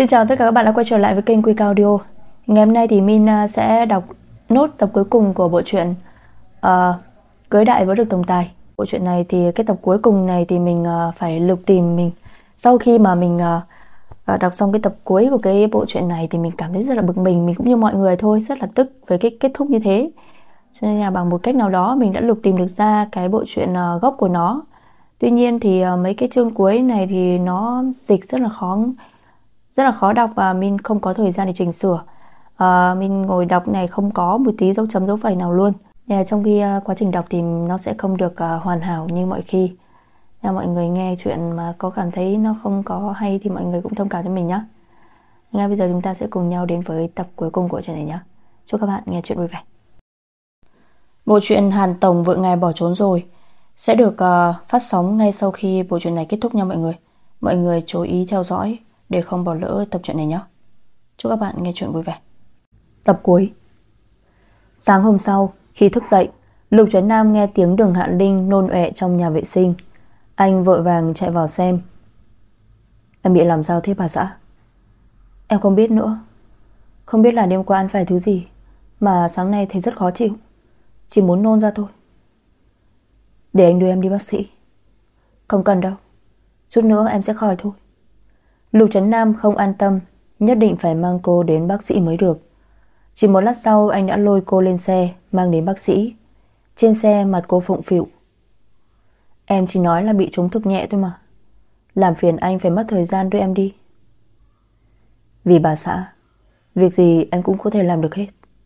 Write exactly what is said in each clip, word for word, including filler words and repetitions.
Xin chào tất cả các bạn đã quay trở lại với kênh Quy Cao Audio. Ngày hôm nay thì Min à, sẽ đọc nốt tập cuối cùng của bộ truyện uh, Cưới Đại Với Được Tổng Tài. Bộ truyện này thì cái tập cuối cùng này thì mình uh, phải lục tìm mình. Sau khi mà mình uh, đọc xong cái tập cuối của cái bộ truyện này thì mình cảm thấy rất là bực mình. Mình cũng như mọi người thôi, rất là tức với cái kết thúc như thế. Cho nên là bằng một cách nào đó mình đã lục tìm được ra cái bộ truyện uh, gốc của nó. Tuy nhiên thì uh, mấy cái chương cuối này thì nó dịch rất là khó rất là khó đọc và mình không có thời gian để chỉnh sửa. À, mình ngồi đọc này không có một tí dấu chấm dấu phẩy nào luôn. À, trong khi uh, quá trình đọc thì nó sẽ không được uh, hoàn hảo như mọi khi. À, mọi người nghe chuyện mà có cảm thấy nó không có hay thì mọi người cũng thông cảm cho mình nhé. Ngay bây giờ chúng ta sẽ cùng nhau đến với tập cuối cùng của chuyện này nhé. Chúc các bạn nghe chuyện vui vẻ. Bộ truyện Hàn Tổng Vợ Ngài Bỏ Trốn Rồi sẽ được uh, phát sóng ngay sau khi bộ truyện này kết thúc nha mọi người. Mọi người chú ý theo dõi để không bỏ lỡ tập truyện này nhé. Chúc các bạn nghe chuyện vui vẻ. Tập cuối. Sáng hôm sau, khi thức dậy, Lục Trấn Nam nghe tiếng Đường Hạ Linh nôn ọe trong nhà vệ sinh. Anh vội vàng chạy vào xem. Em bị làm sao thế bà xã? Em không biết nữa. Không biết là đêm qua ăn phải thứ gì mà sáng nay thấy rất khó chịu. Chỉ muốn nôn ra thôi. Để anh đưa em đi bác sĩ. Không cần đâu, chút nữa em sẽ khỏi thôi. Lục Trấn Nam không an tâm, nhất định phải mang cô đến bác sĩ mới được. Chỉ một lát sau anh đã lôi cô lên xe, mang đến bác sĩ. Trên xe mặt cô phụng phịu. Em chỉ nói là bị trúng thực nhẹ thôi mà. Làm phiền anh phải mất thời gian đưa em đi. Vì bà xã, việc gì anh cũng có thể làm được hết.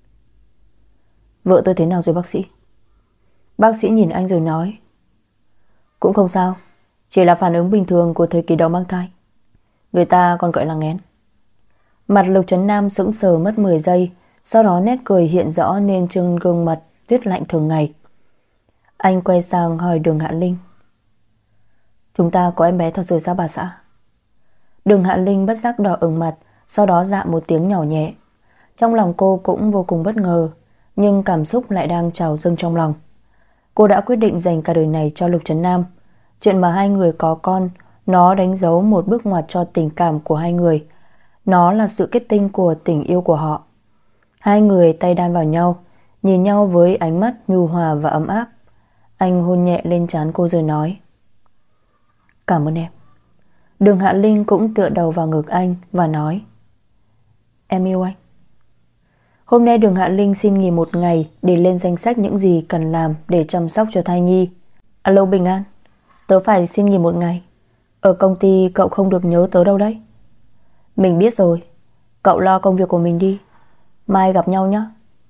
Vợ tôi thế nào rồi bác sĩ? Bác sĩ nhìn anh rồi nói. Cũng không sao, chỉ là phản ứng bình thường của thời kỳ đầu mang thai. Người ta còn gọi là nghén. Mặt Lục Trấn Nam sững sờ mất mười giây, sau đó nét cười hiện rõ nên trên gương mặt viết lạnh thường ngày. Anh quay sang hỏi Đường Hạ Linh. Chúng ta có em bé thật rồi sao bà xã? Đường Hạ Linh bất giác đỏ ửng mặt, sau đó dạ một tiếng nhỏ nhẹ. Trong lòng cô cũng vô cùng bất ngờ, nhưng cảm xúc lại đang trào dâng trong lòng. Cô đã quyết định dành cả đời này cho Lục Trấn Nam. Chuyện mà hai người có con, nó đánh dấu một bước ngoặt cho tình cảm của hai người. Nó là sự kết tinh của tình yêu của họ. Hai người tay đan vào nhau, nhìn nhau với ánh mắt nhu hòa và ấm áp. Anh hôn nhẹ lên trán cô rồi nói. Cảm ơn em. Đường Hạ Linh cũng tựa đầu vào ngực anh và nói. Em yêu anh. Hôm nay Đường Hạ Linh xin nghỉ một ngày để lên danh sách những gì cần làm để chăm sóc cho thai nhi. Alo Bình An, tớ phải xin nghỉ một ngày. Ở công ty cậu không được nhớ tớ đâu đấy. Mình biết rồi, cậu lo công việc của mình đi. Mai gặp nhau nhé.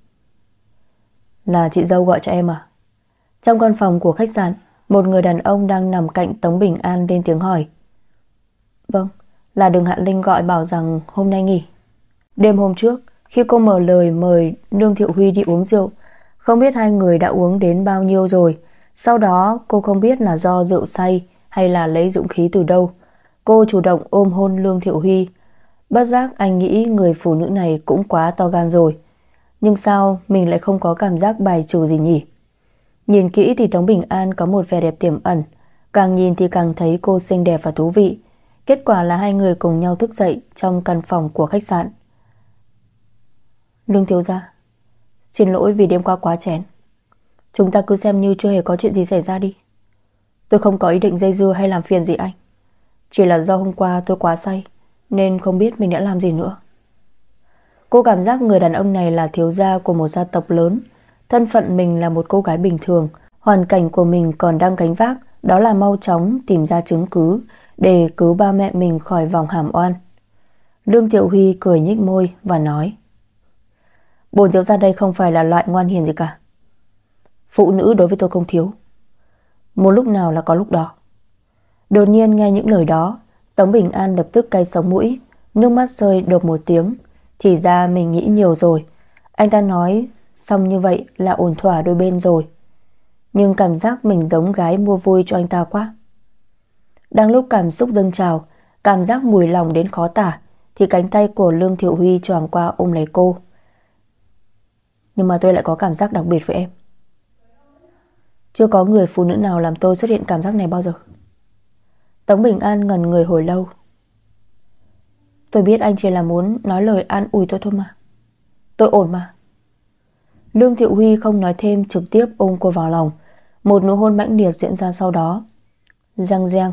Là chị dâu gọi cho em à? Trong căn phòng của khách sạn, một người đàn ông đang nằm cạnh Tống Bình An lên tiếng hỏi. Vâng, là Đường Hạ Linh gọi bảo rằng hôm nay nghỉ. Đêm hôm trước, khi cô mở lời mời Lương Thiệu Huy đi uống rượu, không biết hai người đã uống đến bao nhiêu rồi. Sau đó cô không biết là do rượu say hay là lấy dũng khí từ đâu, cô chủ động ôm hôn Lương Thiệu Huy. Bất giác anh nghĩ người phụ nữ này cũng quá to gan rồi. Nhưng sao mình lại không có cảm giác bài trừ gì nhỉ? Nhìn kỹ thì Tống Bình An có một vẻ đẹp tiềm ẩn. Càng nhìn thì càng thấy cô xinh đẹp và thú vị. Kết quả là hai người cùng nhau thức dậy trong căn phòng của khách sạn. Lương thiếu gia, xin lỗi vì đêm qua quá chén. Chúng ta cứ xem như chưa hề có chuyện gì xảy ra đi. Tôi không có ý định dây dưa hay làm phiền gì anh. Chỉ là do hôm qua tôi quá say nên không biết mình đã làm gì nữa. Cô cảm giác người đàn ông này là thiếu gia của một gia tộc lớn. Thân phận mình là một cô gái bình thường. Hoàn cảnh của mình còn đang gánh vác, đó là mau chóng tìm ra chứng cứ để cứu ba mẹ mình khỏi vòng hàm oan. Lương Thiệu Huy cười nhếch môi và nói. Bổn thiếu gia đây không phải là loại ngoan hiền gì cả. Phụ nữ đối với tôi không thiếu. Một lúc nào là có lúc đó. Đột nhiên nghe những lời đó, Tống Bình An lập tức cay sống mũi, nước mắt rơi đột một tiếng. Thì ra mình nghĩ nhiều rồi. Anh ta nói xong như vậy là ổn thỏa đôi bên rồi. Nhưng cảm giác mình giống gái mua vui cho anh ta quá. Đang lúc cảm xúc dâng trào, cảm giác mùi lòng đến khó tả, thì cánh tay của Lương Thiệu Huy choàng qua ôm lấy cô. Nhưng mà tôi lại có cảm giác đặc biệt với em. Chưa có người phụ nữ nào làm tôi xuất hiện cảm giác này bao giờ. Tống Bình An ngẩn người hồi lâu. Tôi biết anh chỉ là muốn nói lời an ủi tôi thôi mà. Tôi ổn mà. Lương Thiệu Huy không nói thêm, trực tiếp ôm cô vào lòng. Một nụ hôn mãnh liệt diễn ra sau đó. Răng reng.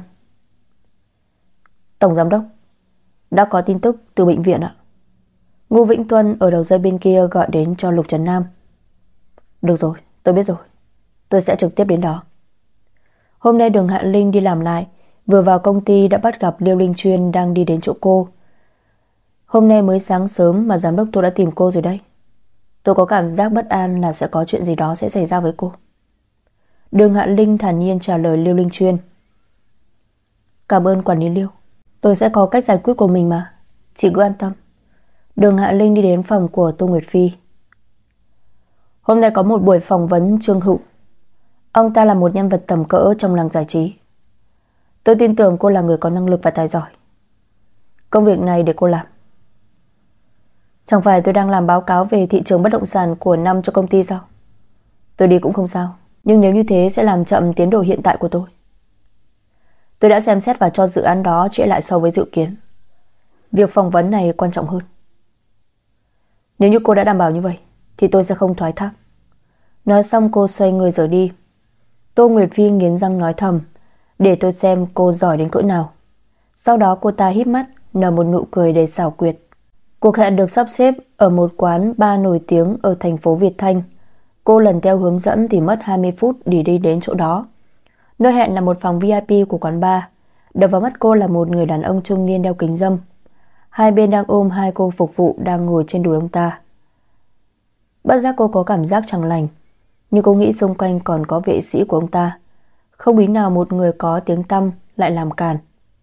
Tổng giám đốc, đã có tin tức từ bệnh viện ạ. Ngô Vĩnh Tuân ở đầu dây bên kia gọi đến cho Lục Trấn Nam. Được rồi, tôi biết rồi. Tôi sẽ trực tiếp đến đó. Hôm nay Đường Hạ Linh đi làm lại, vừa vào công ty đã bắt gặp Liêu Linh Chuyên đang đi đến chỗ cô. Hôm nay mới sáng sớm mà giám đốc tôi đã tìm cô rồi đấy. Tôi có cảm giác bất an là sẽ có chuyện gì đó sẽ xảy ra với cô. Đường Hạ Linh thản nhiên trả lời Liêu Linh Chuyên. Cảm ơn quản lý Liêu. Tôi sẽ có cách giải quyết của mình mà. Chị cứ an tâm. Đường Hạ Linh đi đến phòng của Tô Nguyệt Phi. Hôm nay có một buổi phỏng vấn Trương Hữu. Ông ta là một nhân vật tầm cỡ trong làng giải trí. Tôi tin tưởng cô là người có năng lực và tài giỏi. Công việc này để cô làm. Chẳng phải tôi đang làm báo cáo về thị trường bất động sản của năm cho công ty sao? Tôi đi cũng không sao, nhưng nếu như thế sẽ làm chậm tiến độ hiện tại của tôi. Tôi đã xem xét và cho dự án đó trễ lại so với dự kiến. Việc phỏng vấn này quan trọng hơn. Nếu như cô đã đảm bảo như vậy thì tôi sẽ không thoái thác. Nói xong cô xoay người rời đi. Tô Nguyệt Phi nghiến răng nói thầm, để tôi xem cô giỏi đến cỡ nào. Sau đó cô ta híp mắt nở một nụ cười đầy xảo quyệt. Cuộc hẹn được sắp xếp ở một quán bar nổi tiếng ở thành phố Việt Thanh. Cô lần theo hướng dẫn thì mất hai mươi phút để đi đến chỗ đó. Nơi hẹn là một phòng vi ai pi của quán bar. Đập vào mắt cô là một người đàn ông trung niên đeo kính râm. Hai bên đang ôm hai cô phục vụ đang ngồi trên đùi ông ta. Bất giác cô có cảm giác chẳng lành, nhưng cô nghĩ xung quanh còn có vệ sĩ của ông ta. Không lý nào một người có tiếng tăm lại làm càn.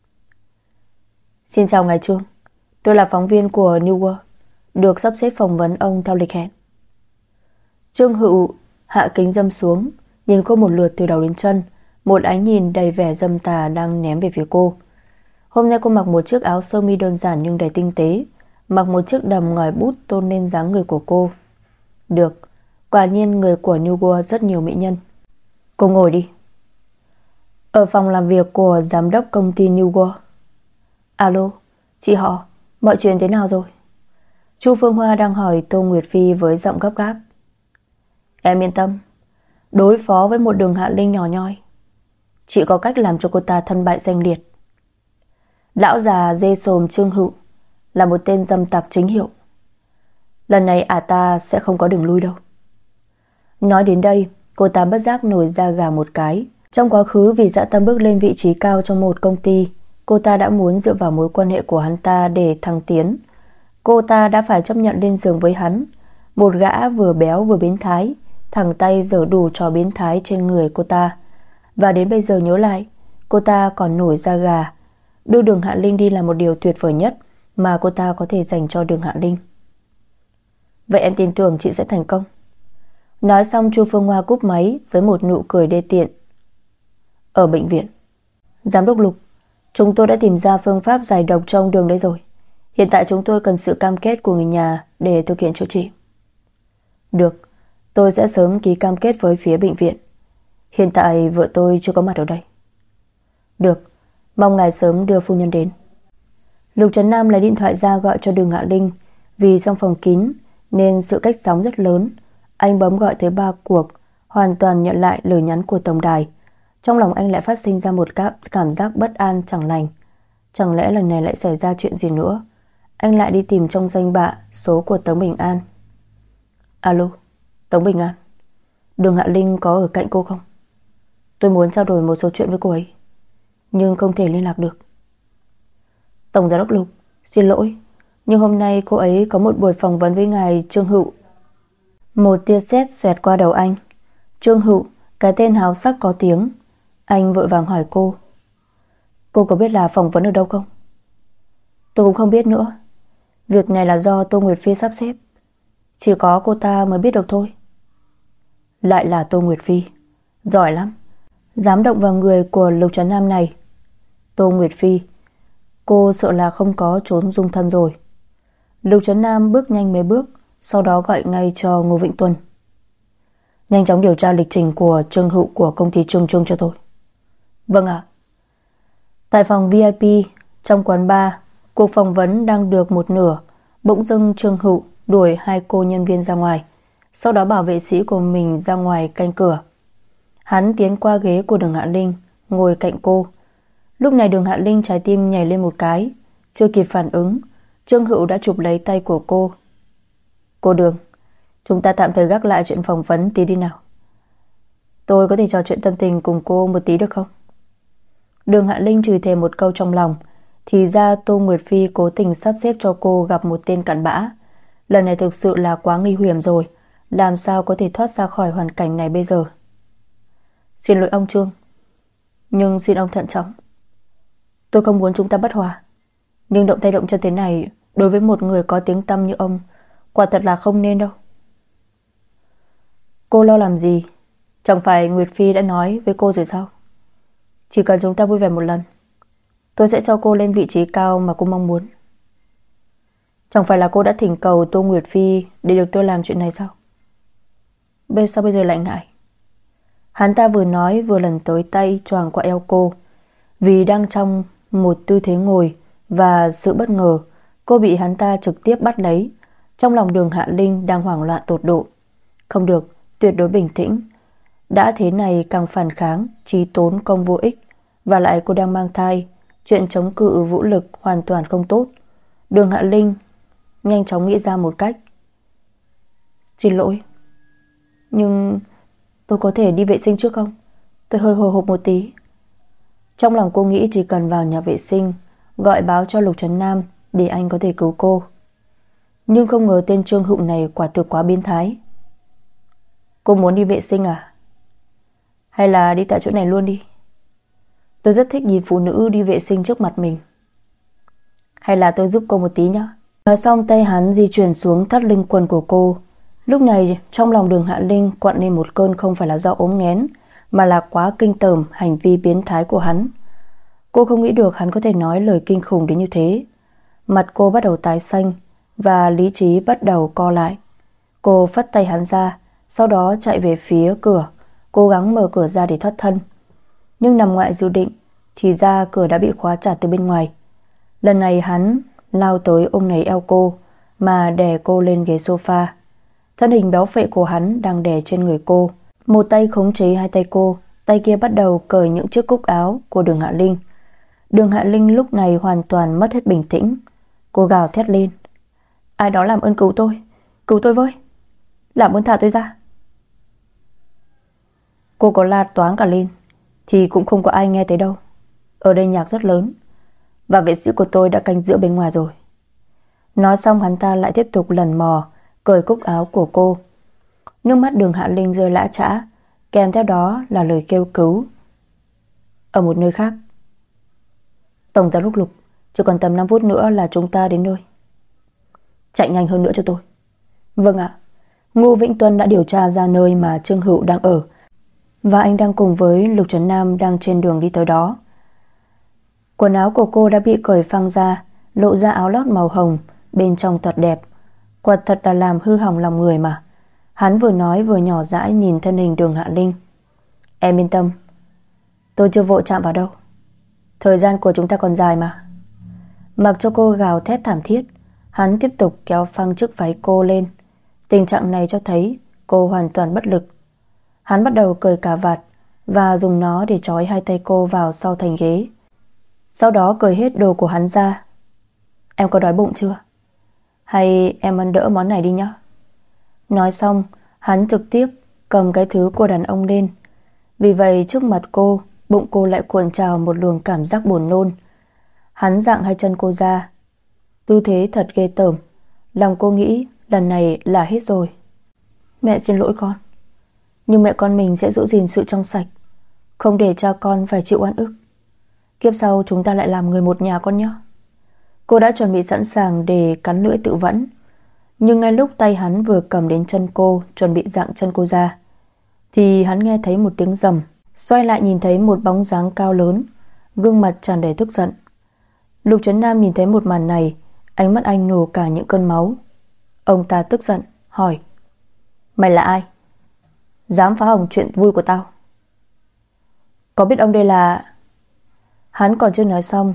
Xin chào ngài Trương, tôi là phóng viên của New World, được sắp xếp phỏng vấn ông theo lịch hẹn. Trương Hữu hạ kính râm xuống, nhìn cô một lượt từ đầu đến chân, một ánh nhìn đầy vẻ dâm tà đang ném về phía cô. Hôm nay cô mặc một chiếc áo sơ mi đơn giản nhưng đầy tinh tế, mặc một chiếc đầm ngòi bút tôn lên dáng người của cô. Được, quả nhiên người của New World rất nhiều mỹ nhân. Cô ngồi đi. Ở phòng làm việc của giám đốc công ty New World. Alo, chị họ, mọi chuyện thế nào rồi? Chu Phương Hoa đang hỏi Tô Nguyệt Phi với giọng gấp gáp. Em yên tâm, đối phó với một Đường Hạ Linh nhỏ nhoi, chị có cách làm cho cô ta thân bại danh liệt. Lão già dê sồm Trương Hữu là một tên dâm tặc chính hiệu. Lần này ả ta sẽ không có đường lui đâu. Nói đến đây, cô ta bất giác nổi da gà một cái. Trong quá khứ vì dã tâm bước lên vị trí cao trong một công ty, cô ta đã muốn dựa vào mối quan hệ của hắn ta để thăng tiến. Cô ta đã phải chấp nhận lên giường với hắn, một gã vừa béo vừa biến thái, thẳng tay giở đủ trò biến thái trên người cô ta. Và đến bây giờ nhớ lại, cô ta còn nổi da gà. Đưa Đường Hạ Linh đi là một điều tuyệt vời nhất mà cô ta có thể dành cho Đường Hạ Linh. Vậy em tin tưởng chị sẽ thành công. Nói xong Chu Phương Hoa cúp máy với một nụ cười đê tiện. Ở bệnh viện. Giám đốc Lục, chúng tôi đã tìm ra phương pháp giải độc cho ông Đường đây rồi. Hiện tại chúng tôi cần sự cam kết của người nhà để thực hiện chữa trị. Được, tôi sẽ sớm ký cam kết với phía bệnh viện. Hiện tại vợ tôi chưa có mặt ở đây. Được, mong ngài sớm đưa phu nhân đến. Lục Trấn Nam lấy điện thoại ra gọi cho Đường Hạ Linh. Vì trong phòng kín nên sự cách sóng rất lớn. Anh bấm gọi tới ba cuộc, hoàn toàn nhận lại lời nhắn của tổng đài. Trong lòng anh lại phát sinh ra một cảm giác bất an chẳng lành. Chẳng lẽ lần này lại xảy ra chuyện gì nữa? Anh lại đi tìm trong danh bạ số của Tống Bình An. Alo, Tống Bình An, Đường Hạ Linh có ở cạnh cô không? Tôi muốn trao đổi một số chuyện với cô ấy, nhưng không thể liên lạc được. Tổng giám đốc Lục, xin lỗi, nhưng hôm nay cô ấy có một buổi phỏng vấn với ngài Trương Hữu. Một tia sét xoẹt qua đầu anh. Trương Hữu, cái tên háo sắc có tiếng. Anh vội vàng hỏi cô. Cô có biết là phỏng vấn ở đâu không? Tôi cũng không biết nữa. Việc này là do Tô Nguyệt Phi sắp xếp. Chỉ có cô ta mới biết được thôi. Lại là Tô Nguyệt Phi. Giỏi lắm. Dám động vào người của Lục Trấn Nam này. Tô Nguyệt Phi, cô sợ là không có trốn dung thân rồi. Lục Trấn Nam bước nhanh mấy bước, sau đó gọi ngay cho Ngô Vĩnh Tuân. Nhanh chóng điều tra lịch trình của Trương Hữu của công ty Trương Trung cho tôi. Vâng ạ. Tại phòng vi ai pi trong quán bar, Cuộc phỏng vấn đang được một nửa, bỗng dưng Trương Hữu đuổi hai cô nhân viên ra ngoài, sau đó bảo vệ sĩ của mình ra ngoài canh cửa. Hắn tiến qua ghế của Đường Hạ Linh, ngồi cạnh cô. Lúc này Đường Hạ Linh trái tim nhảy lên một cái, chưa kịp phản ứng, Trương Hữu đã chụp lấy tay của cô. Cô Đường, chúng ta tạm thời gác lại chuyện phỏng vấn tí đi nào. Tôi có thể trò chuyện tâm tình cùng cô một tí được không? Đường Hạ Linh chửi thề một câu trong lòng, thì ra Tô Nguyệt Phi cố tình sắp xếp cho cô gặp một tên cặn bã. Lần này thực sự là quá nguy hiểm rồi, làm sao có thể thoát ra khỏi hoàn cảnh này bây giờ? Xin lỗi ông Trương, nhưng xin ông thận trọng. Tôi không muốn chúng ta bất hòa, nhưng động tay động chân thế này đối với một người có tiếng tăm như ông quả thật là không nên đâu. Cô lo làm gì? Chẳng phải Nguyệt Phi đã nói với cô rồi sao? Chỉ cần chúng ta vui vẻ một lần, tôi sẽ cho cô lên vị trí cao mà cô mong muốn. Chẳng phải là cô đã thỉnh cầu Tô Nguyệt Phi để được tôi làm chuyện này sao? Bây sao bây giờ lại ngại? Hắn ta vừa nói vừa lần tới tay choàng qua eo cô. Vì đang trong một tư thế ngồi và sự bất ngờ, cô bị hắn ta trực tiếp bắt lấy. Trong lòng Đường Hạ Linh đang hoảng loạn tột độ. Không được, tuyệt đối bình tĩnh. Đã thế này càng phản kháng, chỉ tốn công vô ích. Và lại cô đang mang thai, chuyện chống cự vũ lực hoàn toàn không tốt. Đường Hạ Linh nhanh chóng nghĩ ra một cách. Xin lỗi, nhưng tôi có thể đi vệ sinh trước không? Tôi hơi hồi hộp một tí. Trong lòng cô nghĩ chỉ cần vào nhà vệ sinh, gọi báo cho Lục Trấn Nam để anh có thể cứu cô. Nhưng không ngờ tên Trương Hữu này quả thực quá biến thái. Cô muốn đi vệ sinh à? Hay là đi tại chỗ này luôn đi? Tôi rất thích nhìn phụ nữ đi vệ sinh trước mặt mình. Hay là tôi giúp cô một tí nhé? Nói xong tay hắn di chuyển xuống thắt lưng quần của cô. Lúc này trong lòng Đường Hạ Linh quặn lên một cơn không phải là do ốm nghén, mà là quá kinh tởm hành vi biến thái của hắn. Cô không nghĩ được hắn có thể nói lời kinh khủng đến như thế. Mặt cô bắt đầu tái xanh và lý trí bắt đầu co lại. Cô phất tay hắn ra, sau đó chạy về phía cửa, cố gắng mở cửa ra để thoát thân. Nhưng nằm ngoại dự định, thì ra cửa đã bị khóa chặt từ bên ngoài. Lần này hắn lao tới ôm lấy eo cô mà đè cô lên ghế sofa. Thân hình béo phệ của hắn đang đè trên người cô. Một tay khống chế hai tay cô, tay kia bắt đầu cởi những chiếc cúc áo của Đường Hạ Linh. Đường Hạ Linh lúc này hoàn toàn mất hết bình tĩnh. Cô gào thét lên. Ai đó làm ơn cứu tôi, cứu tôi với, làm ơn thả tôi ra. Cô có la toáng cả lên thì cũng không có ai nghe thấy đâu. Ở đây nhạc rất lớn và vệ sĩ của tôi đã canh giữ bên ngoài rồi. Nói xong hắn ta lại tiếp tục lần mò cởi cúc áo của cô. Nước mắt Đường Hạ Linh rơi lã chã, kèm theo đó là lời kêu cứu. Ở một nơi khác, Tổng giám đốc Lục, chỉ còn tầm năm phút nữa là chúng ta đến nơi. Chạy nhanh hơn nữa cho tôi. Vâng ạ. Ngô Vĩnh Tuân đã điều tra ra nơi mà Trương Hữu đang ở, và anh đang cùng với Lục Trấn Nam đang trên đường đi tới đó. Quần áo của cô đã bị cởi phăng ra, lộ ra áo lót màu hồng, bên trong thật đẹp. Quả thật là làm hư hỏng lòng người mà. Hắn vừa nói vừa nhỏ dãi nhìn thân hình Đường Hạ Linh. Em yên tâm, tôi chưa vội chạm vào đâu. Thời gian của chúng ta còn dài mà. Mặc cho cô gào thét thảm thiết, hắn tiếp tục kéo phăng chiếc váy cô lên. Tình trạng này cho thấy cô hoàn toàn bất lực. Hắn bắt đầu cởi cà vạt và dùng nó để trói hai tay cô vào sau thành ghế. Sau đó cởi hết đồ của hắn ra. Em có đói bụng chưa? Hay em ăn đỡ món này đi nhé. Nói xong, hắn trực tiếp cầm cái thứ của đàn ông lên. Vì vậy trước mặt cô, bụng cô lại cuộn trào một luồng cảm giác buồn nôn. Hắn giãng hai chân cô ra, tư thế thật ghê tởm. Lòng cô nghĩ lần này là hết rồi. Mẹ xin lỗi con, nhưng mẹ con mình sẽ giữ gìn sự trong sạch, không để cha con phải chịu oan ức. Kiếp sau chúng ta lại làm người một nhà con nhé. Cô đã chuẩn bị sẵn sàng để cắn lưỡi tự vẫn. Nhưng ngay lúc tay hắn vừa cầm đến chân cô, chuẩn bị giãng chân cô ra, thì hắn nghe thấy một tiếng rầm. Xoay lại nhìn thấy một bóng dáng cao lớn, gương mặt tràn đầy tức giận. Lục Trấn Nam nhìn thấy một màn này, ánh mắt anh nổ cả những cơn máu. Ông ta tức giận hỏi: Mày là ai? Dám phá hỏng chuyện vui của tao? Có biết ông đây là... Hắn còn chưa nói xong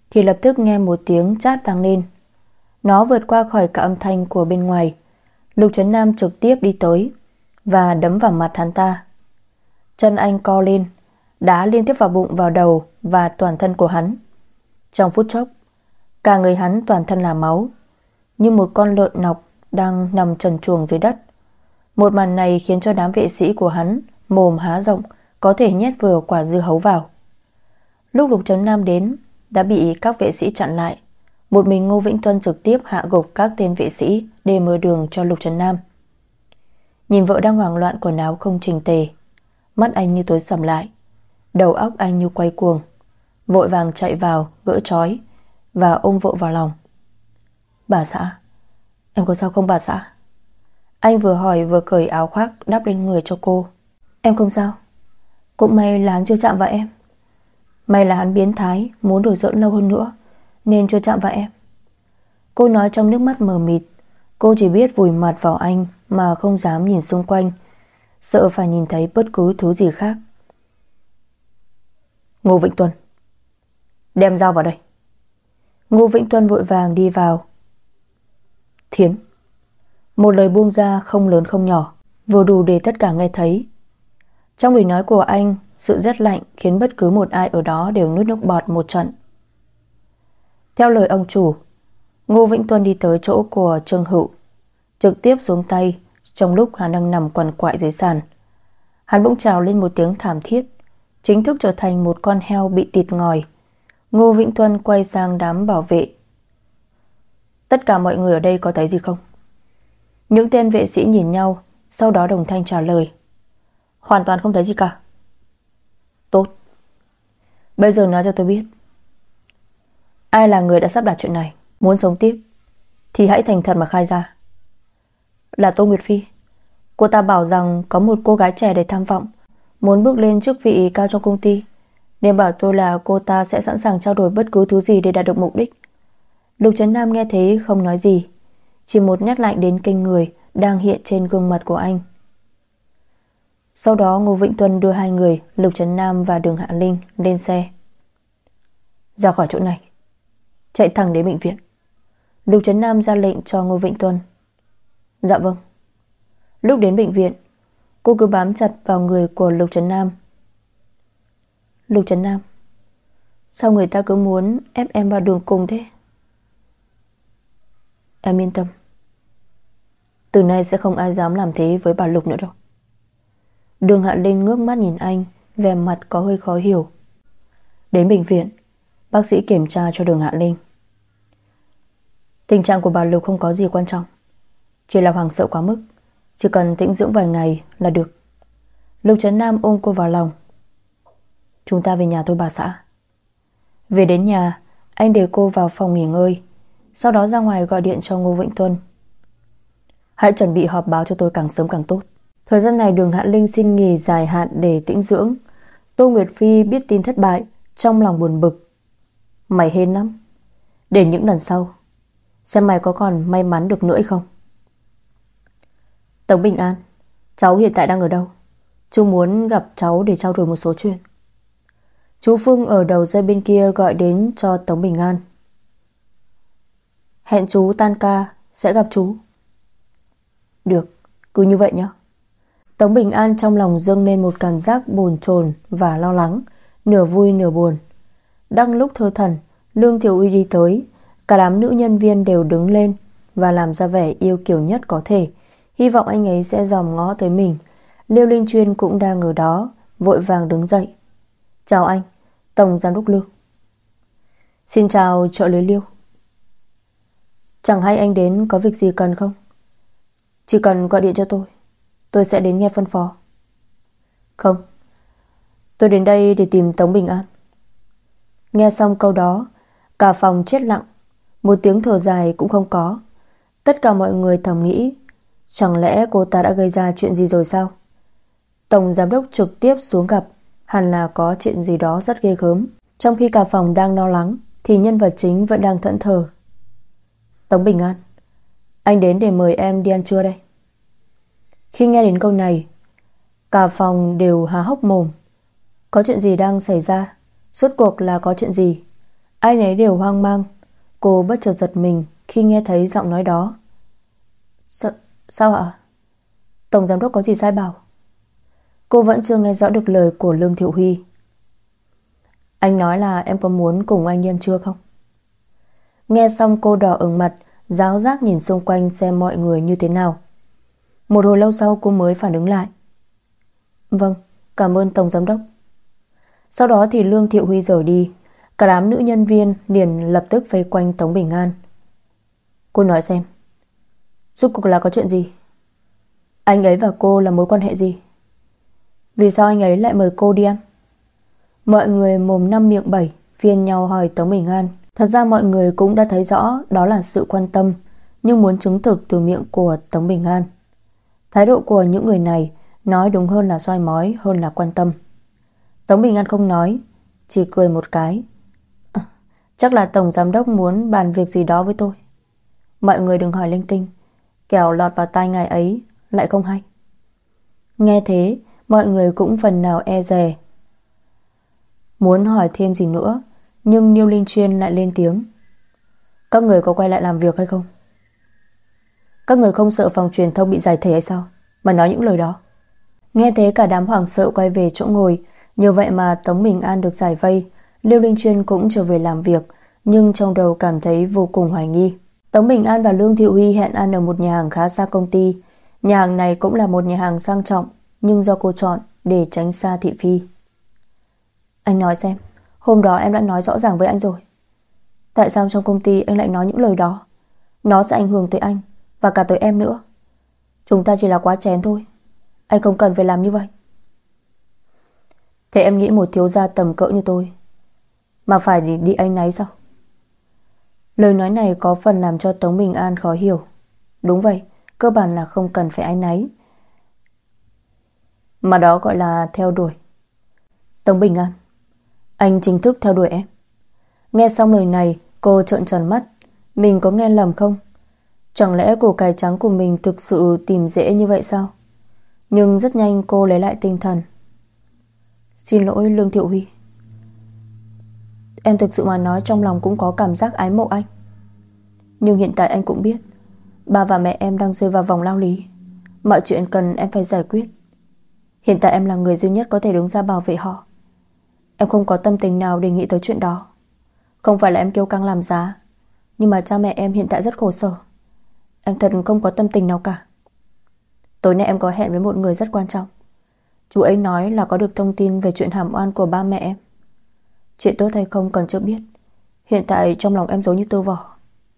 thì lập tức nghe một tiếng chát vang lên. Nó vượt qua khỏi cả âm thanh của bên ngoài. Lục Trấn Nam trực tiếp đi tới và đấm vào mặt hắn ta. Chân anh co lên, đá liên tiếp vào bụng, vào đầu và toàn thân của hắn. Trong phút chốc, cả người hắn toàn thân là máu, như một con lợn nọc đang nằm trần truồng dưới đất. Một màn này khiến cho đám vệ sĩ của hắn mồm há rộng, có thể nhét vừa quả dưa hấu vào. Lúc Lục Trấn Nam đến, đã bị các vệ sĩ chặn lại. Một mình Ngô Vĩnh Tuân trực tiếp hạ gục các tên vệ sĩ để mở đường cho Lục Trấn Nam. Nhìn vợ đang hoảng loạn quần áo không chỉnh tề, mắt anh như tối sầm lại, đầu óc anh như quay cuồng, vội vàng chạy vào gỡ trói và ôm vợ vào lòng. Bà xã, em có sao không bà xã? Anh vừa hỏi vừa cởi áo khoác đắp lên người cho cô. Em không sao. Cũng may là hắn chưa chạm vào em. May là hắn biến thái, muốn đùa giỡn lâu hơn nữa, nên chưa chạm vào em. Cô nói trong nước mắt mờ mịt. Cô chỉ biết vùi mặt vào anh mà không dám nhìn xung quanh, sợ phải nhìn thấy bất cứ thứ gì khác. Ngô Vĩnh Tuân, đem dao vào đây. Ngô Vĩnh Tuân vội vàng đi vào. Thiến. Một lời buông ra không lớn không nhỏ, vừa đủ để tất cả nghe thấy. Trong lời nói của anh, sự rét lạnh khiến bất cứ một ai ở đó đều nuốt nước bọt một trận. Theo lời ông chủ, Ngô Vĩnh Tuân đi tới chỗ của Trương Hữu, trực tiếp xuống tay trong lúc hắn đang nằm quằn quại dưới sàn. Hắn bỗng trào lên một tiếng thảm thiết, chính thức trở thành một con heo bị tịt ngòi. Ngô Vĩnh Tuân quay sang đám bảo vệ. Tất cả mọi người ở đây có thấy gì không? Những tên vệ sĩ nhìn nhau, sau đó đồng thanh trả lời. Hoàn toàn không thấy gì cả. Tốt. Bây giờ nói cho tôi biết, ai là người đã sắp đặt chuyện này? Muốn sống tiếp thì hãy thành thật mà khai ra. Là Tô Nguyệt Phi. Cô ta bảo rằng có một cô gái trẻ đầy tham vọng, muốn bước lên chức vị cao trong công ty, nên bảo tôi là cô ta sẽ sẵn sàng trao đổi bất cứ thứ gì để đạt được mục đích. Lục Trấn Nam nghe thấy không nói gì, chỉ một nét lạnh đến kinh người đang hiện trên gương mặt của anh. Sau đó Ngô Vĩnh Tuân đưa hai người, Lục Trấn Nam và Đường Hạ Linh, lên xe. Ra khỏi chỗ này, chạy thẳng đến bệnh viện. Lục Trấn Nam ra lệnh cho Ngô Vĩnh Tuân. Dạ vâng. Lúc đến bệnh viện, cô cứ bám chặt vào người của Lục Trấn Nam. Lục Trấn Nam, sao người ta cứ muốn ép em vào đường cùng thế? Em yên tâm, từ nay sẽ không ai dám làm thế với bà Lục nữa đâu. Đường Hạ Linh ngước mắt nhìn anh, vẻ mặt có hơi khó hiểu. Đến bệnh viện, bác sĩ kiểm tra cho Đường Hạ Linh. Tình trạng của bà Lục không có gì quan trọng, chỉ là hoảng sợ quá mức, chỉ cần tĩnh dưỡng vài ngày là được. Lục Trấn Nam ôm cô vào lòng. Chúng ta về nhà thôi bà xã. Về đến nhà, anh để cô vào phòng nghỉ ngơi, sau đó ra ngoài gọi điện cho Ngô Vĩnh Tuân. Hãy chuẩn bị họp báo cho tôi càng sớm càng tốt. Thời gian này Đường Hạ Linh xin nghỉ dài hạn để tĩnh dưỡng. Tô Nguyệt Phi biết tin thất bại, trong lòng buồn bực. Mày hên lắm. Để những lần sau, xem mày có còn may mắn được nữa không. Tống Bình An, cháu hiện tại đang ở đâu? Chú muốn gặp cháu để trao đổi một số chuyện. Chú Phương ở đầu dây bên kia gọi đến cho Tống Bình An. Hẹn chú tan ca sẽ gặp chú. Được, cứ như vậy nhé. Tống Bình An trong lòng dâng lên một cảm giác bồn chồn và lo lắng, nửa vui nửa buồn. Đang lúc thơ thẩn, Lương Thiểu Uy đi tới. Cả đám nữ nhân viên đều đứng lên và làm ra vẻ yêu kiều nhất có thể, hy vọng anh ấy sẽ dòm ngó tới mình. Liêu Linh Chuyên cũng đang ở đó, vội vàng đứng dậy. Chào anh, Tổng Giám đốc Lương. Xin chào trợ lý Liêu. Chẳng hay anh đến có việc gì cần không? Chỉ cần gọi điện cho tôi, tôi sẽ đến nghe phân phó. Không, tôi đến đây để tìm Tống Bình An. Nghe xong câu đó, cả phòng chết lặng, một tiếng thở dài cũng không có. Tất cả mọi người thầm nghĩ, chẳng lẽ cô ta đã gây ra chuyện gì rồi sao? Tổng giám đốc trực tiếp xuống gặp, hẳn là có chuyện gì đó rất ghê gớm. Trong khi cả phòng đang lo lắng, thì nhân vật chính vẫn đang thẫn thờ. Tống Bình An, anh đến để mời em đi ăn trưa đây. Khi nghe đến câu này, cả phòng đều há hốc mồm. Có chuyện gì đang xảy ra? Rốt cuộc là có chuyện gì? Ai nấy đều hoang mang. Cô bất chợt giật mình khi nghe thấy giọng nói đó. Sa Sao ạ? Tổng giám đốc có gì sai bảo? Cô vẫn chưa nghe rõ được lời của Lương Thiệu Huy. Anh nói là em có muốn cùng anh đi ăn trưa không? Nghe xong cô đỏ ửng mặt, ráo rác nhìn xung quanh xem mọi người như thế nào. Một hồi lâu sau cô mới phản ứng lại. Vâng, cảm ơn Tổng giám đốc. Sau đó thì Lương Thiệu Huy rời đi. Cả đám nữ nhân viên liền lập tức vây quanh Tống Bình An. Cô nói xem, rốt cuộc là có chuyện gì? Anh ấy và cô là mối quan hệ gì? Vì sao anh ấy lại mời cô đi ăn? Mọi người mồm năm miệng bảy phiên nhau hỏi Tống Bình An. Thật ra mọi người cũng đã thấy rõ đó là sự quan tâm, nhưng muốn chứng thực từ miệng của Tống Bình An. Thái độ của những người này nói đúng hơn là soi mói hơn là quan tâm. Tống Bình An không nói, chỉ cười một cái. À, chắc là Tổng giám đốc muốn bàn việc gì đó với tôi. Mọi người đừng hỏi linh tinh, kẻo lọt vào tai ngài ấy lại không hay. Nghe thế, mọi người cũng phần nào e dè, muốn hỏi thêm gì nữa, nhưng Niêu Linh Chuyên lại lên tiếng. Các người có quay lại làm việc hay không? Các người không sợ phòng truyền thông bị giải thể hay sao mà nói những lời đó? Nghe thế cả đám hoảng sợ quay về chỗ ngồi. Như vậy mà Tống Bình An được giải vây. Liêu Linh Chuyên cũng trở về làm việc, nhưng trong đầu cảm thấy vô cùng hoài nghi. Tống Bình An và Lương Thiệu Huy hẹn ăn ở một nhà hàng khá xa công ty. Nhà hàng này cũng là một nhà hàng sang trọng, nhưng do cô chọn để tránh xa thị phi. Anh nói xem, hôm đó em đã nói rõ ràng với anh rồi. Tại sao trong công ty anh lại nói những lời đó? Nó sẽ ảnh hưởng tới anh và cả tới em nữa. Chúng ta chỉ là quá chén thôi, anh không cần phải làm như vậy. Thế em nghĩ một thiếu gia tầm cỡ như tôi mà phải đi, đi áy náy sao? Lời nói này có phần làm cho Tống Bình An khó hiểu. Đúng vậy, cơ bản là không cần phải áy náy, mà đó gọi là theo đuổi. Tống Bình An, anh chính thức theo đuổi em. Nghe xong lời này, cô trợn tròn mắt. Mình có nghe lầm không? Chẳng lẽ củ cải trắng của mình thực sự tìm dễ như vậy sao? Nhưng rất nhanh cô lấy lại tinh thần. Xin lỗi Lương Thiệu Huy, em thực sự mà nói trong lòng cũng có cảm giác ái mộ anh. Nhưng hiện tại anh cũng biết ba và mẹ em đang rơi vào vòng lao lý. Mọi chuyện cần em phải giải quyết. Hiện tại em là người duy nhất có thể đứng ra bảo vệ họ. Em không có tâm tình nào để nghĩ tới chuyện đó. Không phải là em kiêu căng làm giá, nhưng mà cha mẹ em hiện tại rất khổ sở. Em thật không có tâm tình nào cả. Tối nay em có hẹn với một người rất quan trọng. Chú ấy nói là có được thông tin về chuyện hàm oan của ba mẹ em. Chuyện tốt hay không còn chưa biết. Hiện tại trong lòng em giống như tơ vò.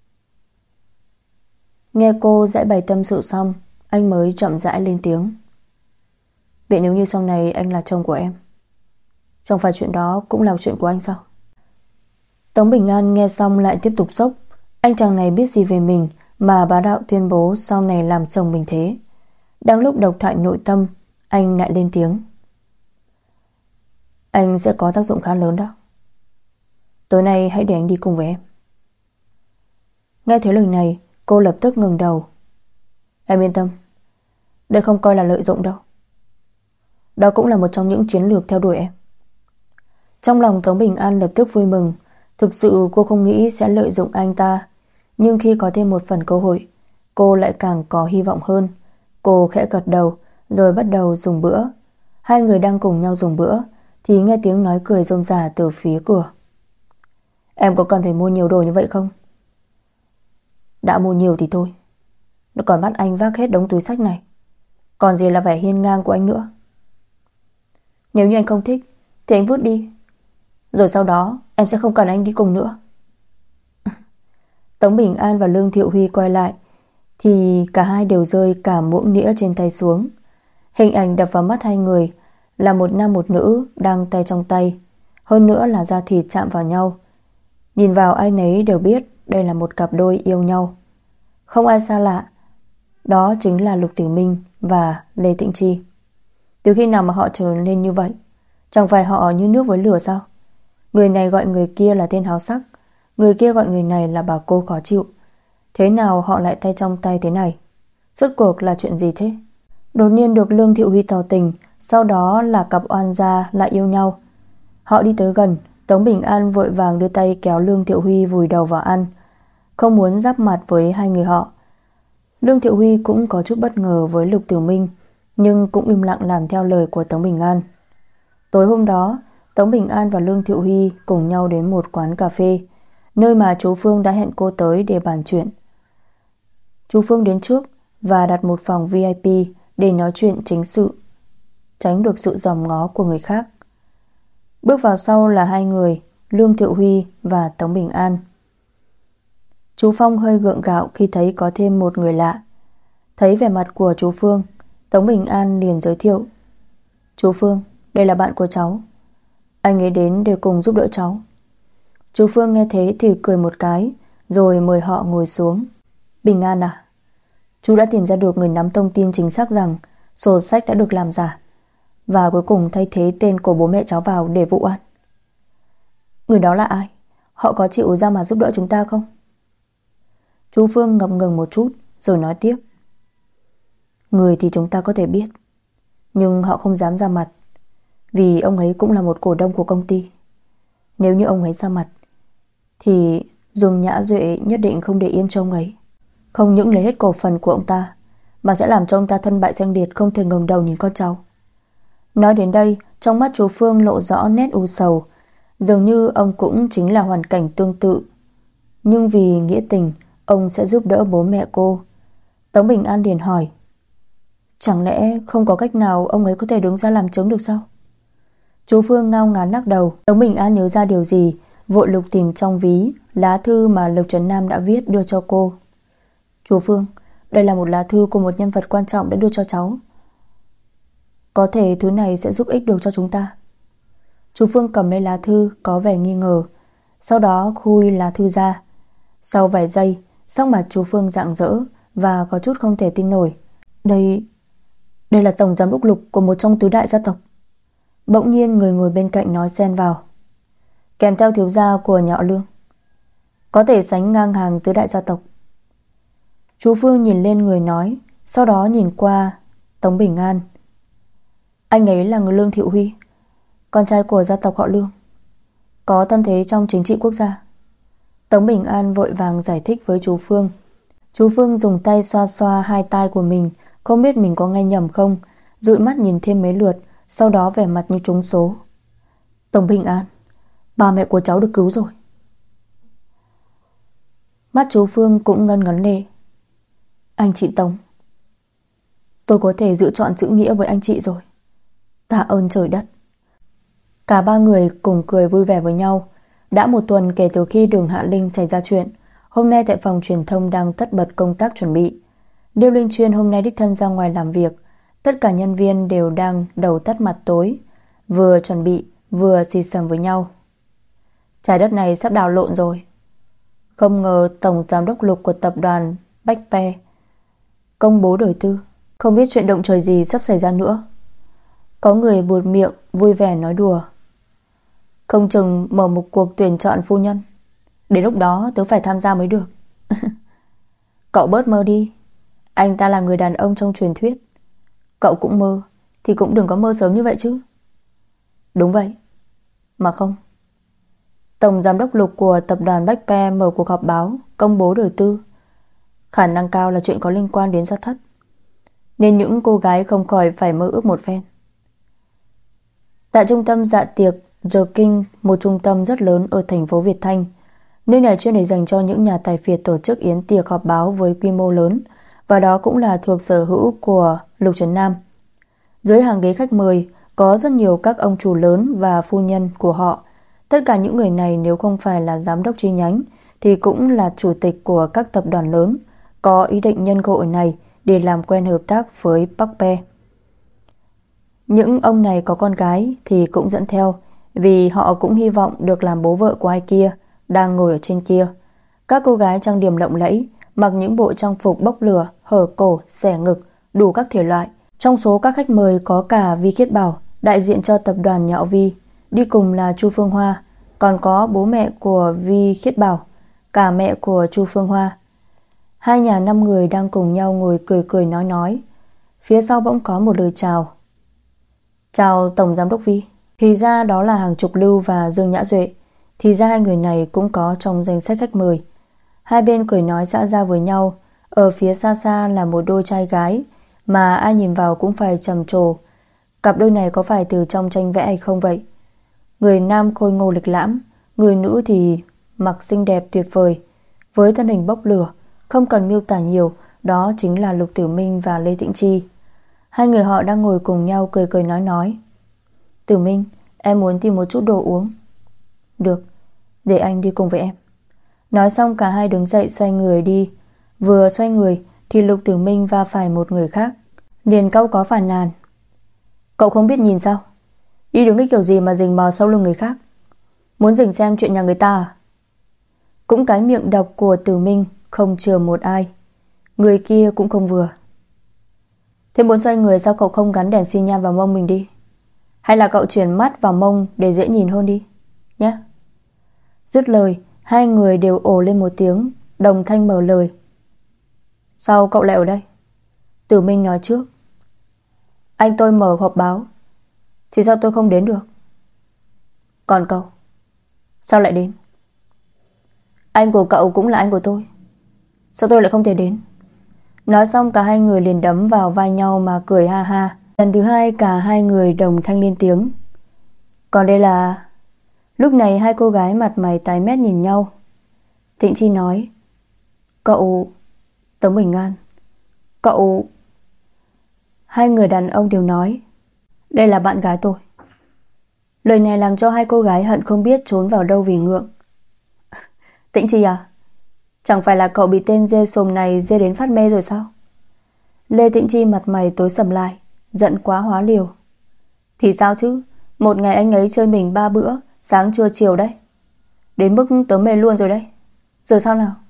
Nghe cô giải bày tâm sự xong, anh mới chậm rãi lên tiếng. Vậy nếu như sau này anh là chồng của em, chẳng phải chuyện đó cũng là chuyện của anh sao? Tống Bình An nghe xong lại tiếp tục sốc. Anh chàng này biết gì về mình mà bá đạo tuyên bố sau này làm chồng mình thế. Đang lúc độc thoại nội tâm, anh lại lên tiếng. Anh sẽ có tác dụng khá lớn đó. Tối nay hãy để anh đi cùng với em. Nghe thấy lời này, cô lập tức ngừng đầu. Em yên tâm, đây không coi là lợi dụng đâu. Đó cũng là một trong những chiến lược theo đuổi em. Trong lòng Tống Bình An lập tức vui mừng. Thực sự cô không nghĩ sẽ lợi dụng anh ta, nhưng khi có thêm một phần cơ hội, cô lại càng có hy vọng hơn. Cô khẽ gật đầu rồi bắt đầu dùng bữa. Hai người đang cùng nhau dùng bữa thì nghe tiếng nói cười rôm rả từ phía cửa. Em có cần phải mua nhiều đồ như vậy không? Đã mua nhiều thì thôi, nó còn bắt anh vác hết đống túi xách này, còn gì là vẻ hiên ngang của anh nữa. Nếu như anh không thích thì anh vứt đi, rồi sau đó em sẽ không cần anh đi cùng nữa. Tống Bình An và Lương Thiệu Huy quay lại thì cả hai đều rơi cả muỗng nĩa trên tay xuống. Hình ảnh đập vào mắt hai người là một nam một nữ đang tay trong tay, hơn nữa là da thịt chạm vào nhau. Nhìn vào ai nấy đều biết đây là một cặp đôi yêu nhau. Không ai xa lạ, đó chính là Lục Tiểu Minh và Lê Tĩnh Chi. Từ khi nào mà họ trở nên như vậy? Chẳng phải họ như nước với lửa sao? Người này gọi người kia là tên háo sắc, người kia gọi người này là bà cô khó chịu. Thế nào họ lại tay trong tay thế này? Rốt cuộc là chuyện gì thế? Đột nhiên được Lương Thiệu Huy tỏ tình, sau đó là cặp oan gia lại yêu nhau. Họ đi tới gần, Tống Bình An vội vàng đưa tay kéo Lương Thiệu Huy vùi đầu vào ăn, không muốn giáp mặt với hai người họ. Lương Thiệu Huy cũng có chút bất ngờ với Lục Tiểu Minh, nhưng cũng im lặng làm theo lời của Tống Bình An. Tối hôm đó, Tống Bình An và Lương Thiệu Huy cùng nhau đến một quán cà phê, nơi mà chú Phương đã hẹn cô tới để bàn chuyện. Chú Phương đến trước và đặt một phòng vi ai pi để nói chuyện chính sự, tránh được sự dòm ngó của người khác. Bước vào sau là hai người, Lương Thiệu Huy và Tống Bình An. Chú Phong hơi gượng gạo khi thấy có thêm một người lạ. Thấy vẻ mặt của chú Phương, Tống Bình An liền giới thiệu: "Chú Phương, đây là bạn của cháu. Anh ấy đến để cùng giúp đỡ cháu." Chú Phương nghe thế thì cười một cái, rồi mời họ ngồi xuống. "Bình An à, chú đã tìm ra được người nắm thông tin chính xác rằng sổ sách đã được làm giả, và cuối cùng thay thế tên của bố mẹ cháu vào để vụ án. Người đó là ai? Họ có chịu ra mặt giúp đỡ chúng ta không?" Chú Phương ngập ngừng một chút rồi nói tiếp: "Người thì chúng ta có thể biết, nhưng họ không dám ra mặt, vì ông ấy cũng là một cổ đông của công ty. Nếu như ông ấy ra mặt thì Dương Nhã Duệ nhất định không để yên cho ông ấy. Không những lấy hết cổ phần của ông ta, mà sẽ làm cho ông ta thân bại danh liệt, không thể ngẩng đầu nhìn con cháu." Nói đến đây, trong mắt chú Phương lộ rõ nét u sầu, dường như ông cũng chính là hoàn cảnh tương tự, nhưng vì nghĩa tình, ông sẽ giúp đỡ bố mẹ cô. Tống Bình An liền hỏi: "Chẳng lẽ không có cách nào ông ấy có thể đứng ra làm chứng được sao?" Chú Phương ngao ngán lắc đầu. Tống Bình An nhớ ra điều gì, vội lục tìm trong ví lá thư mà Lục Trấn Nam đã viết đưa cho cô. "Chú Phương, đây là một lá thư của một nhân vật quan trọng đã đưa cho cháu. Có thể thứ này sẽ giúp ích được cho chúng ta." Chú Phương cầm lấy lá thư có vẻ nghi ngờ, sau đó khui lá thư ra. Sau vài giây, sắc mặt chú Phương rạng rỡ và có chút không thể tin nổi. Đây, đây là tổng giám đốc Lục của một trong tứ đại gia tộc." Bỗng nhiên người ngồi bên cạnh nói xen vào: "Kèm theo thiếu gia của nhà họ Lương, có thể sánh ngang hàng tứ đại gia tộc." Chú Phương nhìn lên người nói, sau đó nhìn qua Tống Bình An. "Anh ấy là người Lương Thiệu Huy, con trai của gia tộc họ Lương, có thân thế trong chính trị quốc gia." Tống Bình An vội vàng giải thích với chú Phương. Chú Phương dùng tay xoa xoa hai tai của mình, không biết mình có nghe nhầm không, dụi mắt nhìn thêm mấy lượt, sau đó vẻ mặt như trúng số. "Tống Bình An, ba mẹ của cháu được cứu rồi." Mắt chú Phương cũng ngân ngấn lệ. "Anh chị Tống, tôi có thể lựa chọn chữ nghĩa với anh chị rồi. Tạ ơn trời đất." Cả ba người cùng cười vui vẻ với nhau. Đã một tuần kể từ khi Đường Hạ Linh xảy ra chuyện, hôm nay tại phòng truyền thông đang tất bật công tác chuẩn bị. Điêu Linh Chuyên hôm nay đích thân ra ngoài làm việc. Tất cả nhân viên đều đang đầu tắt mặt tối, vừa chuẩn bị vừa xì xầm với nhau. Trái đất này sắp đảo lộn rồi. Không ngờ tổng giám đốc Lục của tập đoàn Bách Pe công bố đời tư. Không biết chuyện động trời gì sắp xảy ra nữa. Có người buột miệng vui vẻ nói đùa: "Không chừng mở một cuộc tuyển chọn phu nhân. Đến lúc đó tớ phải tham gia mới được." "Cậu bớt mơ đi. Anh ta là người đàn ông trong truyền thuyết. Cậu cũng mơ thì cũng đừng có mơ sớm như vậy chứ." "Đúng vậy. Mà không, tổng giám đốc Lục của tập đoàn Bách Pe mở cuộc họp báo công bố đời tư. Khả năng cao là chuyện có liên quan đến gia thất, nên những cô gái không khỏi phải mơ ước một phen." Tại trung tâm dạ tiệc The King, một trung tâm rất lớn ở thành phố Việt Thanh, nơi này chuyên để dành cho những nhà tài phiệt tổ chức yến tiệc họp báo với quy mô lớn, và đó cũng là thuộc sở hữu của Lục Trấn Nam. Dưới hàng ghế khách mời có rất nhiều các ông chủ lớn và phu nhân của họ. Tất cả những người này nếu không phải là giám đốc chi nhánh thì cũng là chủ tịch của các tập đoàn lớn, có ý định nhân cơ hội này để làm quen hợp tác với Bắc Pe. Những ông này có con gái thì cũng dẫn theo, vì họ cũng hy vọng được làm bố vợ của ai kia đang ngồi ở trên kia. Các cô gái trang điểm lộng lẫy, mặc những bộ trang phục bốc lửa, hở cổ, xẻ ngực, đủ các thể loại. Trong số các khách mời có cả Vi Khiết Bảo, đại diện cho tập đoàn nhà họ Vi, đi cùng là Chu Phương Hoa, còn có bố mẹ của Vi Khiết Bảo, cả mẹ của Chu Phương Hoa. Hai nhà năm người đang cùng nhau ngồi cười cười nói nói. Phía sau bỗng có một lời chào. "Chào tổng giám đốc Vi." Thì ra đó là hàng Trục Lưu và Dương Nhã Duệ. Thì ra hai người này cũng có trong danh sách khách mời. Hai bên cười nói xã giao với nhau. Ở phía xa xa là một đôi trai gái mà ai nhìn vào cũng phải trầm trồ. Cặp đôi này có phải từ trong tranh vẽ hay không vậy? Người nam khôi ngô lịch lãm, người nữ thì mặc xinh đẹp tuyệt vời, với thân hình bốc lửa. Không cần miêu tả nhiều, đó chính là Lục Tiểu Minh và Lê Tĩnh Chi. Hai người họ đang ngồi cùng nhau cười cười nói nói. Tiểu Minh, em muốn tìm một chút đồ uống. Được, để anh đi cùng với em. Nói xong cả hai đứng dậy xoay người đi. Vừa xoay người thì Lục Tiểu Minh va phải một người khác, liền cau có phàn nàn. Cậu không biết nhìn sao? Đi đứng cái kiểu gì mà rình mò sau lưng người khác? Muốn rình xem chuyện nhà người ta à? Cũng cái miệng độc của Tử Minh không chừa một ai. Người kia cũng không vừa. Thế muốn xoay người sao cậu không gắn đèn xi nhan vào mông mình đi? Hay là cậu chuyển mắt vào mông để dễ nhìn hơn đi nhé. Dứt lời, hai người đều ồ lên một tiếng, đồng thanh mở lời. Sao cậu lại ở đây? Tử Minh nói trước. Anh tôi mở họp báo, thì sao tôi không đến được? Còn cậu, sao lại đến? Anh của cậu cũng là anh của tôi, sao tôi lại không thể đến? Nói xong cả hai người liền đấm vào vai nhau mà cười ha ha. Lần thứ hai cả hai người đồng thanh lên tiếng. Còn đây là... Lúc này hai cô gái mặt mày tái mét nhìn nhau. Tịnh Chi nói. Cậu... Tống Bình An. Cậu... Hai người đàn ông đều nói. Đây là bạn gái tôi. Lời này làm cho hai cô gái hận không biết trốn vào đâu vì ngượng. Tịnh Chi à? Chẳng phải là cậu bị tên dê sồm này dê đến phát mê rồi sao? Lê Tịnh Chi mặt mày tối sầm lại, giận quá hóa liều. Thì sao chứ? Một ngày anh ấy chơi mình ba bữa, sáng trưa chiều đấy. Đến mức tớ mê luôn rồi đấy. Rồi sao nào?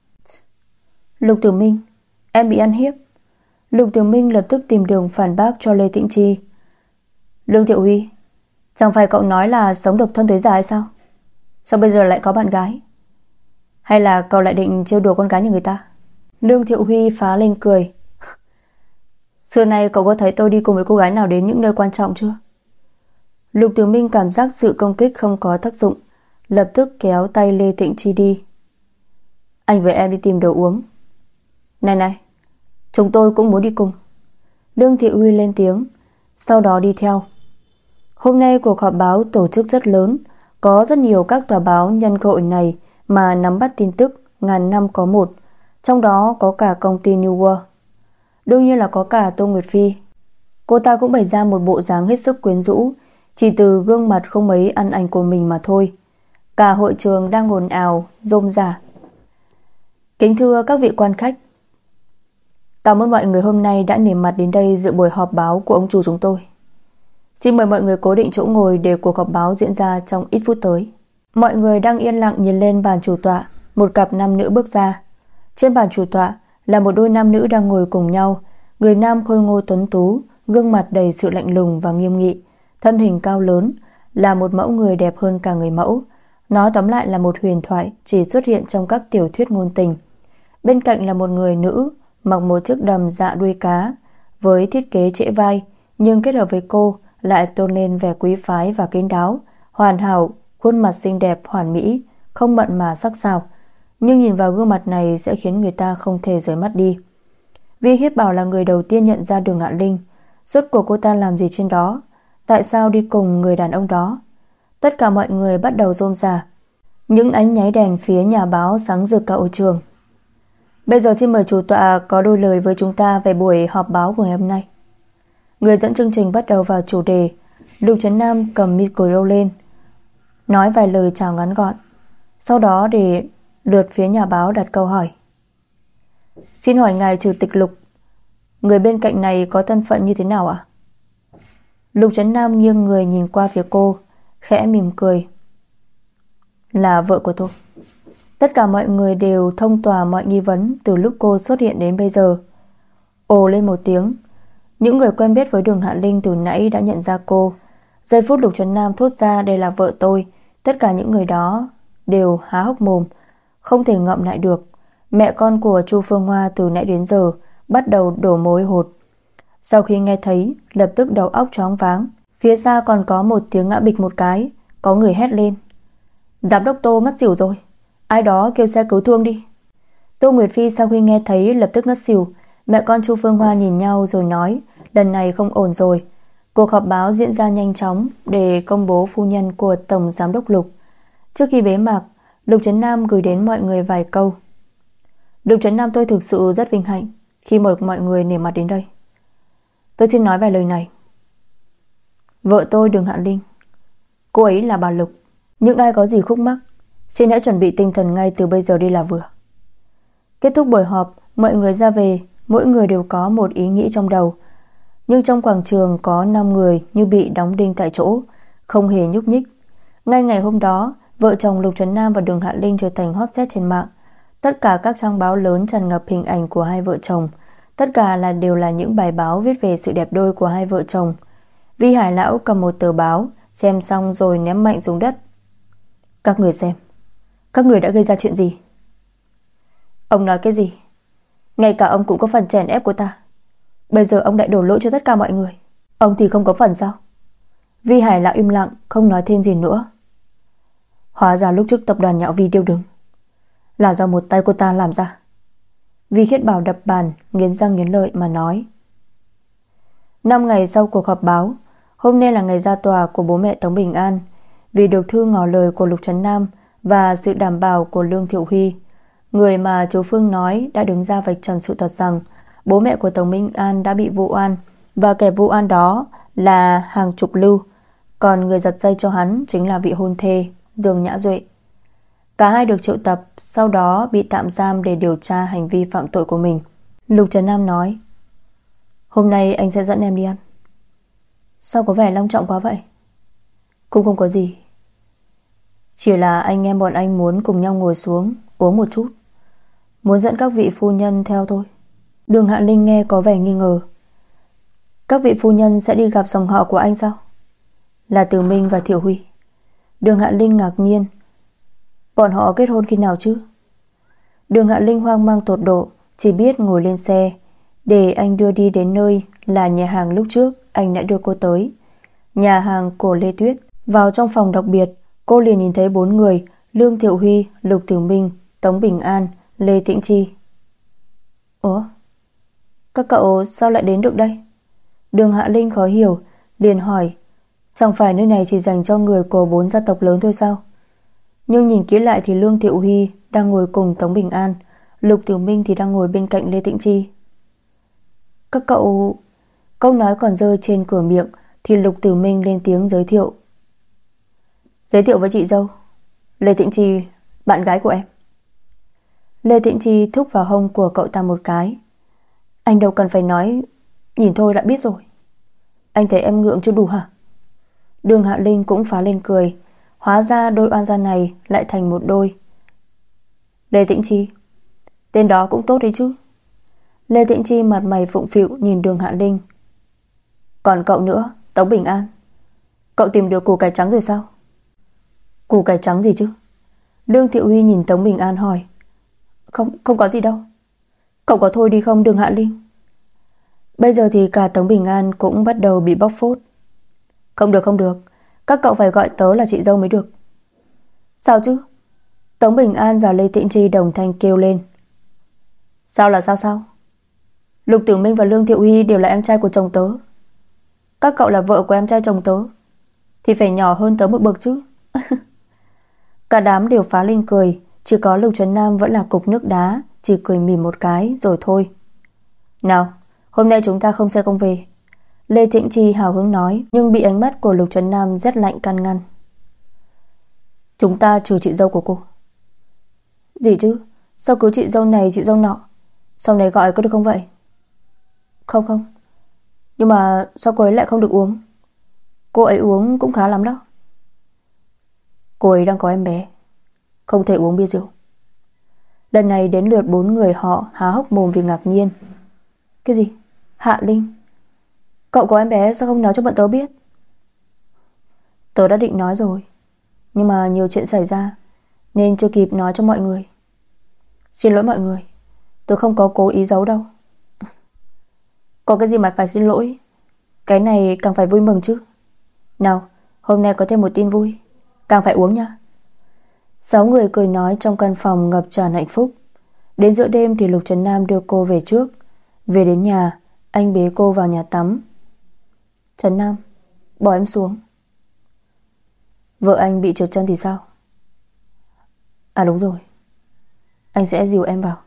Lục Tiểu Minh, em bị ăn hiếp. Lục Tiểu Minh lập tức tìm đường phản bác cho Lê Tịnh Chi. Lương Thiệu Huy, chẳng phải cậu nói là sống độc thân tới già hay sao? Sao bây giờ lại có bạn gái? Hay là cậu lại định trêu đùa con gái như người ta? Lương Thiệu Huy phá lên cười. Xưa nay cậu có thấy tôi đi cùng với cô gái nào đến những nơi quan trọng chưa? Lục Tiểu Minh cảm giác sự công kích không có tác dụng, lập tức kéo tay Lê Tịnh Chi đi. Anh với em đi tìm đồ uống. Này này, chúng tôi cũng muốn đi cùng. Lương Thiệu Huy lên tiếng, sau đó đi theo. Hôm nay cuộc họp báo tổ chức rất lớn, có rất nhiều các tòa báo nhân cơ hội này mà nắm bắt tin tức ngàn năm có một, trong đó có cả công ty New World. Đương nhiên là có cả Tô Nguyệt Phi. Cô ta cũng bày ra một bộ dáng hết sức quyến rũ, chỉ từ gương mặt không mấy ăn ảnh của mình mà thôi. Cả hội trường đang ồn ào, rôm rả. Kính thưa các vị quan khách, cảm ơn mọi người hôm nay đã nể mặt đến đây dự buổi họp báo của ông chủ chúng tôi. Xin mời mọi người cố định chỗ ngồi để cuộc họp báo diễn ra trong ít phút tới. Mọi người đang yên lặng nhìn lên bàn chủ tọa. Một cặp nam nữ bước ra. Trên bàn chủ tọa là một đôi nam nữ đang ngồi cùng nhau. Người nam khôi ngô tuấn tú, gương mặt đầy sự lạnh lùng và nghiêm nghị, thân hình cao lớn, là một mẫu người đẹp hơn cả người mẫu. Nói tóm lại là một huyền thoại chỉ xuất hiện trong các tiểu thuyết ngôn tình. Bên cạnh là một người nữ mặc một chiếc đầm dạ đuôi cá với thiết kế trễ vai, nhưng kết hợp với cô lại tôn lên vẻ quý phái và kín đáo, hoàn hảo, khuôn mặt xinh đẹp hoàn mỹ, không mặn mà sắc sảo, nhưng nhìn vào gương mặt này sẽ khiến người ta không thể rời mắt đi. Vi Khiết Bảo là người đầu tiên nhận ra Đường Hạ Linh. Rốt cuộc cô ta làm gì trên đó? Tại sao đi cùng người đàn ông đó? Tất cả mọi người bắt đầu rôm rả. Những ánh nháy đèn phía nhà báo sáng rực cả hội trường. Bây giờ xin mời chủ tọa có đôi lời với chúng ta về buổi họp báo của ngày hôm nay. Người dẫn chương trình bắt đầu vào chủ đề. Lục Trấn Nam cầm micro lên, nói vài lời chào ngắn gọn, sau đó để lượt phía nhà báo đặt câu hỏi. Xin hỏi ngài chủ tịch Lục, người bên cạnh này có thân phận như thế nào ạ? Lục Trấn Nam nghiêng người nhìn qua phía cô, khẽ mỉm cười. Là vợ của tôi. Tất cả mọi người đều thông tỏa mọi nghi vấn từ lúc cô xuất hiện đến bây giờ. Ồ lên một tiếng. Những người quen biết với Đường Hạ Linh từ nãy đã nhận ra cô. Giây phút Lục Trấn Nam thốt ra đây là vợ tôi, tất cả những người đó đều há hốc mồm, không thể ngậm lại được. Mẹ con của Chu Phương Hoa từ nãy đến giờ bắt đầu đổ mồ hột. Sau khi nghe thấy, lập tức đầu óc choáng váng. Phía xa còn có một tiếng ngã bịch một cái, có người hét lên. Giám đốc Tô ngất xỉu rồi, ai đó kêu xe cứu thương đi. Tô Nguyệt Phi sau khi nghe thấy lập tức ngất xỉu. Mẹ con Chu Phương Hoa nhìn nhau rồi nói, lần này không ổn rồi. Cuộc họp báo diễn ra nhanh chóng để công bố phu nhân của Tổng Giám đốc Lục. Trước khi bế mạc, Lục Trấn Nam gửi đến mọi người vài câu. Lục Trấn Nam, tôi thực sự rất vinh hạnh khi mời mọi người nể mặt đến đây. Tôi xin nói vài lời này. Vợ tôi Đường Hạ Linh, cô ấy là bà Lục. Những ai có gì khúc mắc, xin hãy chuẩn bị tinh thần ngay từ bây giờ đi là vừa. Kết thúc buổi họp, mọi người ra về, mỗi người đều có một ý nghĩ trong đầu. Nhưng trong quảng trường có năm người như bị đóng đinh tại chỗ, không hề nhúc nhích. Ngay ngày hôm đó, vợ chồng Lục Trấn Nam và Đường Hạ Linh trở thành hot search trên mạng. Tất cả các trang báo lớn tràn ngập hình ảnh của hai vợ chồng. Tất cả là đều là những bài báo viết về sự đẹp đôi của hai vợ chồng. Vi Hải Lão cầm một tờ báo, xem xong rồi ném mạnh xuống đất. Các người xem, các người đã gây ra chuyện gì? Ông nói cái gì? Ngay cả ông cũng có phần chèn ép của ta. Bây giờ ông lại đổ lỗi cho tất cả mọi người. Ông thì không có phần sao? Vi Hải Lão im lặng, không nói thêm gì nữa. Hóa ra lúc trước tập đoàn nhạo Vi điêu đứng là do một tay cô ta làm ra. Vi Khiết Bảo đập bàn, nghiến răng nghiến lợi mà nói. Năm ngày sau cuộc họp báo, hôm nay là ngày ra tòa của bố mẹ Tống Bình An. Vì được thư ngỏ lời của Lục Trấn Nam và sự đảm bảo của Lương Thiệu Huy, người mà chú Phương nói đã đứng ra vạch trần sự thật rằng bố mẹ của Tống Bình An đã bị vu oan, và kẻ vu oan đó là Hàng Trục Lưu, còn người giật dây cho hắn chính là vị hôn thê Dương Nhã Duệ. Cả hai được triệu tập, sau đó bị tạm giam để điều tra hành vi phạm tội của mình. Lục Trấn Nam nói, hôm nay anh sẽ dẫn em đi ăn. Sao có vẻ long trọng quá vậy? Cũng không có gì, chỉ là anh em bọn anh muốn cùng nhau ngồi xuống uống một chút, muốn dẫn các vị phu nhân theo thôi. Đường Hạ Linh nghe có vẻ nghi ngờ. Các vị phu nhân sẽ đi gặp dòng họ của anh sao? Là Từ Minh và Thiệu Huy. Đường Hạ Linh ngạc nhiên. Bọn họ kết hôn khi nào chứ? Đường Hạ Linh hoang mang tột độ, chỉ biết ngồi lên xe để anh đưa đi đến nơi là nhà hàng lúc trước anh đã đưa cô tới, nhà hàng của Lê Tuyết. Vào trong phòng đặc biệt, cô liền nhìn thấy bốn người: Lương Thiệu Huy, Lục Tiểu Minh, Tống Bình An, Lê Tĩnh Chi. Ủa? Các cậu sao lại đến được đây? Đường Hạ Linh khó hiểu, liền hỏi, chẳng phải nơi này chỉ dành cho người của bốn gia tộc lớn thôi sao? Nhưng nhìn kỹ lại thì Lương Thiệu Huy đang ngồi cùng Tống Bình An, Lục Tiểu Minh thì đang ngồi bên cạnh Lê Tĩnh Chi. Các cậu... Câu nói còn rơi trên cửa miệng thì Lục Tiểu Minh lên tiếng giới thiệu. Giới thiệu với chị dâu, Lê Tĩnh Chi, bạn gái của em. Lê Tĩnh Chi thúc vào hông của cậu ta một cái. Anh đâu cần phải nói, nhìn thôi đã biết rồi. Anh thấy em ngượng chưa đủ hả? Đường Hạ Linh cũng phá lên cười. Hóa ra đôi oan gia này lại thành một đôi. Lê Tĩnh Chi, tên đó cũng tốt đấy chứ. Lê Tĩnh Chi mặt mày phụng phịu nhìn Đường Hạ Linh. Còn cậu nữa, Tống Bình An, cậu tìm được củ cải trắng rồi sao? Củ cải trắng gì chứ? Lương Thiệu Huy nhìn Tống Bình An hỏi. Không, không có gì đâu. Cậu có thôi đi không Đường Hạ Linh? Bây giờ thì cả Tống Bình An cũng bắt đầu bị bóc phốt. Không được không được, các cậu phải gọi tớ là chị dâu mới được. Sao chứ? Tống Bình An và Lê Tĩnh Chi đồng thanh kêu lên. Sao là sao sao? Lục Tiểu Minh và Lương Thiệu Huy đều là em trai của chồng tớ. Các cậu là vợ của em trai chồng tớ thì phải nhỏ hơn tớ một bậc chứ. Cả đám đều phá lên cười. Chỉ có Lục Trấn Nam vẫn là cục nước đá, chỉ cười mỉm một cái rồi thôi. Nào, hôm nay chúng ta không xe công về, Lê Tĩnh Chi hào hứng nói, nhưng bị ánh mắt của Lục Trấn Nam rất lạnh can ngăn. Chúng ta trừ chị dâu của cô. Gì chứ? Sao cứ chị dâu này chị dâu nọ? Sau này gọi có được không vậy? Không không. Nhưng mà sao cô ấy lại không được uống? Cô ấy uống cũng khá lắm đó. Cô ấy đang có em bé, không thể uống bia rượu. Lần này đến lượt bốn người họ há hốc mồm vì ngạc nhiên. Cái gì? Hạ Linh, cậu có em bé sao không nói cho bọn tớ biết? Tớ đã định nói rồi, nhưng mà nhiều chuyện xảy ra nên chưa kịp nói cho mọi người. Xin lỗi mọi người, tớ không có cố ý giấu đâu. Có cái gì mà phải xin lỗi, cái này càng phải vui mừng chứ. Nào, hôm nay có thêm một tin vui, càng phải uống nha. Sáu người cười nói trong căn phòng ngập tràn hạnh phúc. Đến giữa đêm thì Lục Trấn Nam đưa cô về trước. Về đến nhà, anh bế cô vào nhà tắm. Trấn Nam, bỏ em xuống. Vợ anh bị trượt chân thì sao? À đúng rồi, anh sẽ dìu em vào.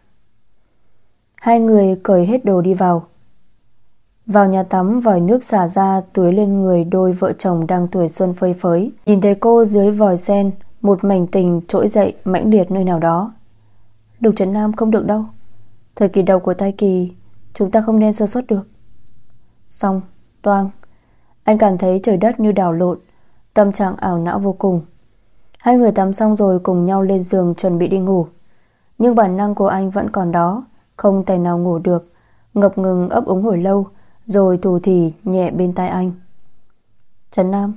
Hai người cởi hết đồ đi vào. Vào nhà tắm, vòi nước xả ra tưới lên người đôi vợ chồng đang tuổi xuân phơi phới. Nhìn thấy cô dưới vòi sen, một mảnh tình trỗi dậy mãnh liệt nơi nào đó. Lục Trấn Nam, không được đâu. Thời kỳ đầu của thai kỳ, chúng ta không nên sơ suất được. Xong, toang. Anh cảm thấy trời đất như đảo lộn, tâm trạng ảo não vô cùng. Hai người tắm xong rồi cùng nhau lên giường chuẩn bị đi ngủ. Nhưng bản năng của anh vẫn còn đó, không thể nào ngủ được, ngập ngừng ấp úng hồi lâu, rồi thủ thỉ nhẹ bên tai anh. Trấn Nam,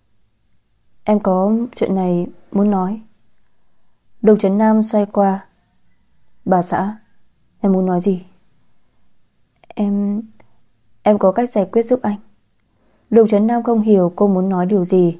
em có chuyện này muốn nói. Lục Trấn Nam xoay qua. Bà xã, em muốn nói gì? Em... Em có cách giải quyết giúp anh. Lục Trấn Nam không hiểu cô muốn nói điều gì.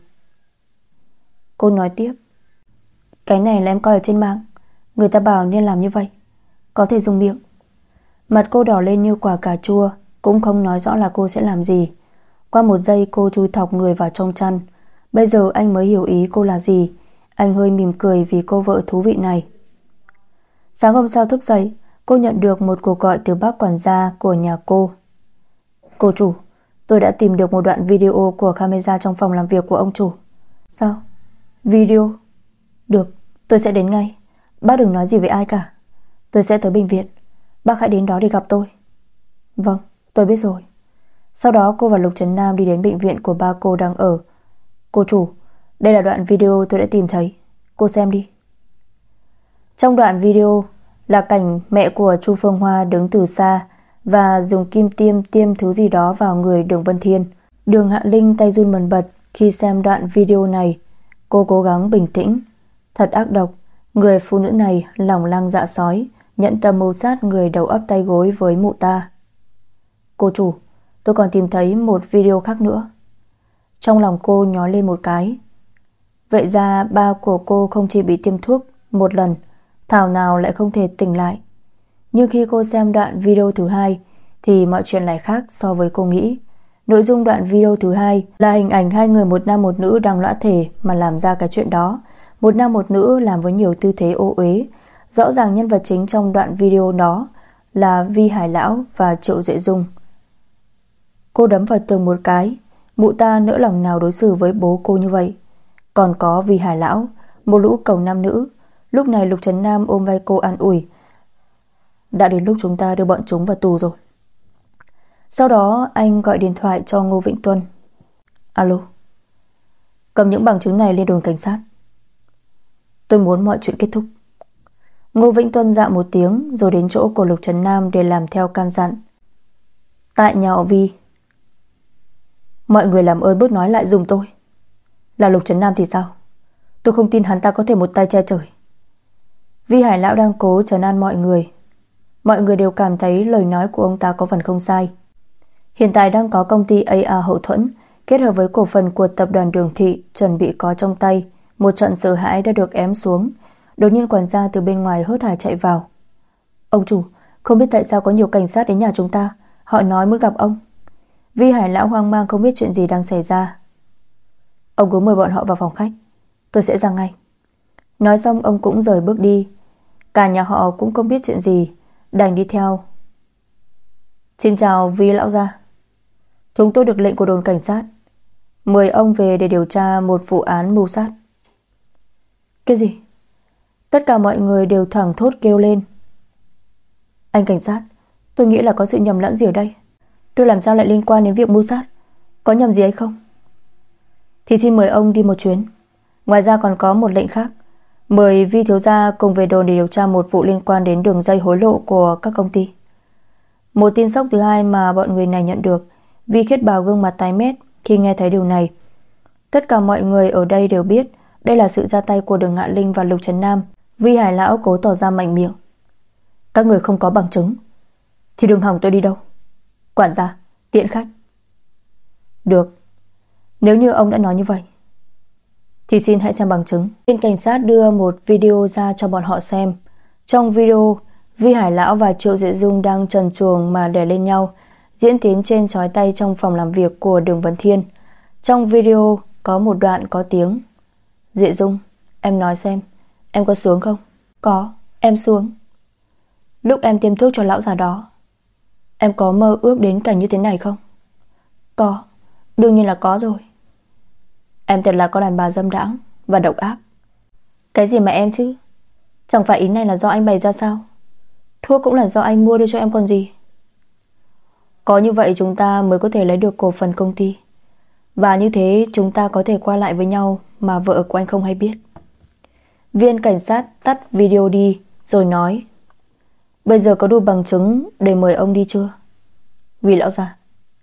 Cô nói tiếp. Cái này là em coi ở trên mạng, người ta bảo nên làm như vậy, có thể dùng miệng. Mặt cô đỏ lên như quả cà chua, cũng không nói rõ là cô sẽ làm gì. Qua một giây cô chui thọc người vào trong chăn. Bây giờ anh mới hiểu ý cô là gì. Anh hơi mỉm cười vì cô vợ thú vị này. Sáng hôm sau thức dậy, cô nhận được một cuộc gọi từ bác quản gia của nhà cô. Cô chủ, tôi đã tìm được một đoạn video của camera trong phòng làm việc của ông chủ. Sao? Video? Được, tôi sẽ đến ngay. Bác đừng nói gì với ai cả. Tôi sẽ tới bệnh viện. Bác hãy đến đó để gặp tôi. Vâng, tôi biết rồi. Sau đó cô và Lục Trấn Nam đi đến bệnh viện của ba cô đang ở. Cô chủ, đây là đoạn video tôi đã tìm thấy. Cô xem đi. Trong đoạn video là cảnh mẹ của Chu Phương Hoa đứng từ xa và dùng kim tiêm tiêm thứ gì đó vào người Đường Vân Thiên. Đường Hạ Linh tay run bần bật khi xem đoạn video này. Cô cố gắng bình tĩnh. Thật ác độc, người phụ nữ này lòng lang dạ sói, nhận tâm mưu sát người đầu ấp tay gối với mụ ta. Cô chủ, tôi còn tìm thấy một video khác nữa. Trong lòng cô nhói lên một cái. Vậy ra ba của cô không chỉ bị tiêm thuốc một lần, thảo nào lại không thể tỉnh lại. Nhưng khi cô xem đoạn video thứ hai thì mọi chuyện lại khác so với cô nghĩ. Nội dung đoạn video thứ hai là hình ảnh hai người một nam một nữ đang lõa thể mà làm ra cái chuyện đó. Một nam một nữ làm với nhiều tư thế ô uế. Rõ ràng nhân vật chính trong đoạn video đó là Vi Hải Lão và Triệu Duệ Dung. Cô đấm vào tường một cái. Mụ ta nỡ lòng nào đối xử với bố cô như vậy. Còn có Vi Hải Lão, một lũ cẩu nam nữ. Lúc này Lục Trấn Nam ôm vai cô an ủi. Đã đến lúc chúng ta đưa bọn chúng vào tù rồi. Sau đó anh gọi điện thoại cho Ngô Vĩnh Tuân. Alo. Cầm những bằng chứng này lên đồn cảnh sát. Tôi muốn mọi chuyện kết thúc. Ngô Vĩnh Tuân dạ một tiếng rồi đến chỗ của Lục Trấn Nam để làm theo can dặn. Tại nhà họ Vi. Mọi người làm ơn bớt nói lại dùm tôi. Là Lục Trấn Nam thì sao? Tôi không tin hắn ta có thể một tay che trời. Vi Hải Lão đang cố trấn an mọi người. Mọi người đều cảm thấy lời nói của ông ta có phần không sai. Hiện tại đang có công ty a a hậu thuẫn kết hợp với cổ phần của tập đoàn Đường Thị chuẩn bị có trong tay. Một trận sợ hãi đã được ém xuống. Đột nhiên quản gia từ bên ngoài hớt hải chạy vào. Ông chủ, không biết tại sao có nhiều cảnh sát đến nhà chúng ta. Họ nói muốn gặp ông. Vi Hải Lão hoang mang không biết chuyện gì đang xảy ra. Ông cứ mời bọn họ vào phòng khách, tôi sẽ ra ngay. Nói xong ông cũng rời bước đi. Cả nhà họ cũng không biết chuyện gì, đành đi theo. Xin chào Vi Lão gia. Chúng tôi được lệnh của đồn cảnh sát mời ông về để điều tra một vụ án mưu sát. Cái gì? Tất cả mọi người đều thẳng thốt kêu lên. Anh cảnh sát, tôi nghĩ là có sự nhầm lẫn gì ở đây. Tôi làm sao lại liên quan đến việc mưu sát? Có nhầm gì hay không? Thì xin mời ông đi một chuyến. Ngoài ra còn có một lệnh khác, mời Vi thiếu gia cùng về đồn để điều tra một vụ liên quan đến đường dây hối lộ của các công ty. Một tin sốc thứ hai mà bọn người này nhận được. Vi Khiết Bào gương mặt tái mét khi nghe thấy điều này. Tất cả mọi người ở đây đều biết đây là sự ra tay của Đường Ngạn Linh và Lục Trấn Nam. Vi Hải Lão cố tỏ ra mạnh miệng. Các người không có bằng chứng thì đừng hòng tôi đi đâu. Quản gia, tiễn khách. Được, nếu như ông đã nói như vậy. thì xin hãy xem bằng chứng. Bên cảnh sát đưa một video ra cho bọn họ xem. Trong video, Vi Hải Lão và Triệu Diệu Dung đang trần truồng mà đè lên nhau, diễn tiến trên chói tay trong phòng làm việc của Đường Vấn Thiên. Trong video có một đoạn có tiếng: Diệu Dung, em nói xem, em có xuống không? Có, em xuống. Lúc em tiêm thuốc cho lão già đó, em có mơ ước đến cảnh như thế này không? Có, đương nhiên là có rồi. Em thật là con đàn bà dâm đãng và độc ác. Cái gì mà em chứ? Chẳng phải ý này là do anh bày ra sao? Thuốc cũng là do anh mua đưa cho em còn gì. Có như vậy chúng ta mới có thể lấy được cổ phần công ty, và như thế chúng ta có thể qua lại với nhau mà vợ của anh không hay biết. Viên cảnh sát tắt video đi rồi nói: Bây giờ có đủ bằng chứng để mời ông đi chưa? Vì lão già,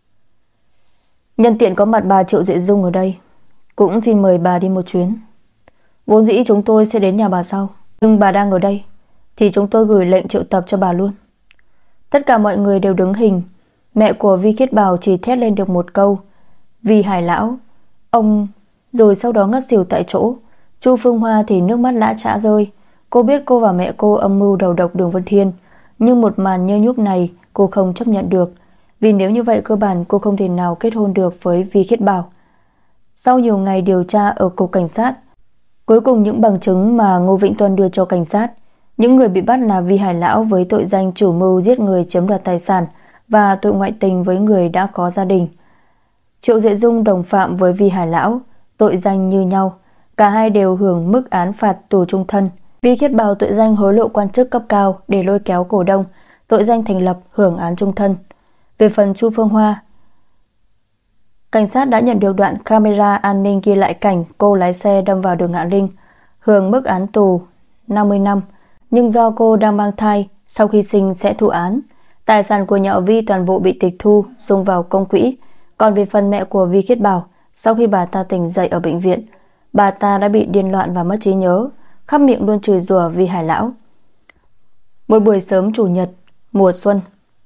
nhân tiện có mặt bà Triệu Diệu Dung ở đây, cũng xin mời bà đi một chuyến. Vốn dĩ chúng tôi sẽ đến nhà bà sau, nhưng bà đang ở đây thì chúng tôi gửi lệnh triệu tập cho bà luôn. Tất cả mọi người đều đứng hình. Mẹ của Vi Khiết Bảo chỉ thét lên được một câu: Vì Hải Lão, ông, rồi sau đó ngất xỉu tại chỗ. Chu Phương Hoa thì nước mắt lã chã rơi. Cô biết cô và mẹ cô âm mưu đầu độc Đường Vân Thiên, nhưng một màn nhơ nhúc này cô không chấp nhận được, vì nếu như vậy cơ bản cô không thể nào kết hôn được với Vi Khiết Bảo. Sau nhiều ngày điều tra ở cục cảnh sát, cuối cùng những bằng chứng mà Ngô Vĩnh Tuân đưa cho cảnh sát, những người bị bắt là Vi Hải Lão với tội danh chủ mưu giết người chiếm đoạt tài sản và tội ngoại tình với người đã có gia đình. Triệu Diệu Dung đồng phạm với Vi Hải Lão, tội danh như nhau, cả hai đều hưởng mức án phạt tù chung thân. Vi Khiết Bảo tội danh hối lộ quan chức cấp cao để lôi kéo cổ đông, tội danh thành lập, hưởng án chung thân. Về phần Chu Phương Hoa, cảnh sát đã nhận được đoạn camera an ninh ghi lại cảnh cô lái xe đâm vào Đường Hạ Linh, hưởng mức án tù năm mươi năm, nhưng do cô đang mang thai, sau khi sinh sẽ thụ án. Tài sản của nhà họ Vi toàn bộ bị tịch thu, dùng vào công quỹ. Còn về phần mẹ của Vi Khiết Bảo, sau khi bà ta tỉnh dậy ở bệnh viện, bà ta đã bị điên loạn và mất trí nhớ, khắp miệng luôn chửi rủa Vi Hải Lão. Một buổi sớm chủ nhật mùa xuân.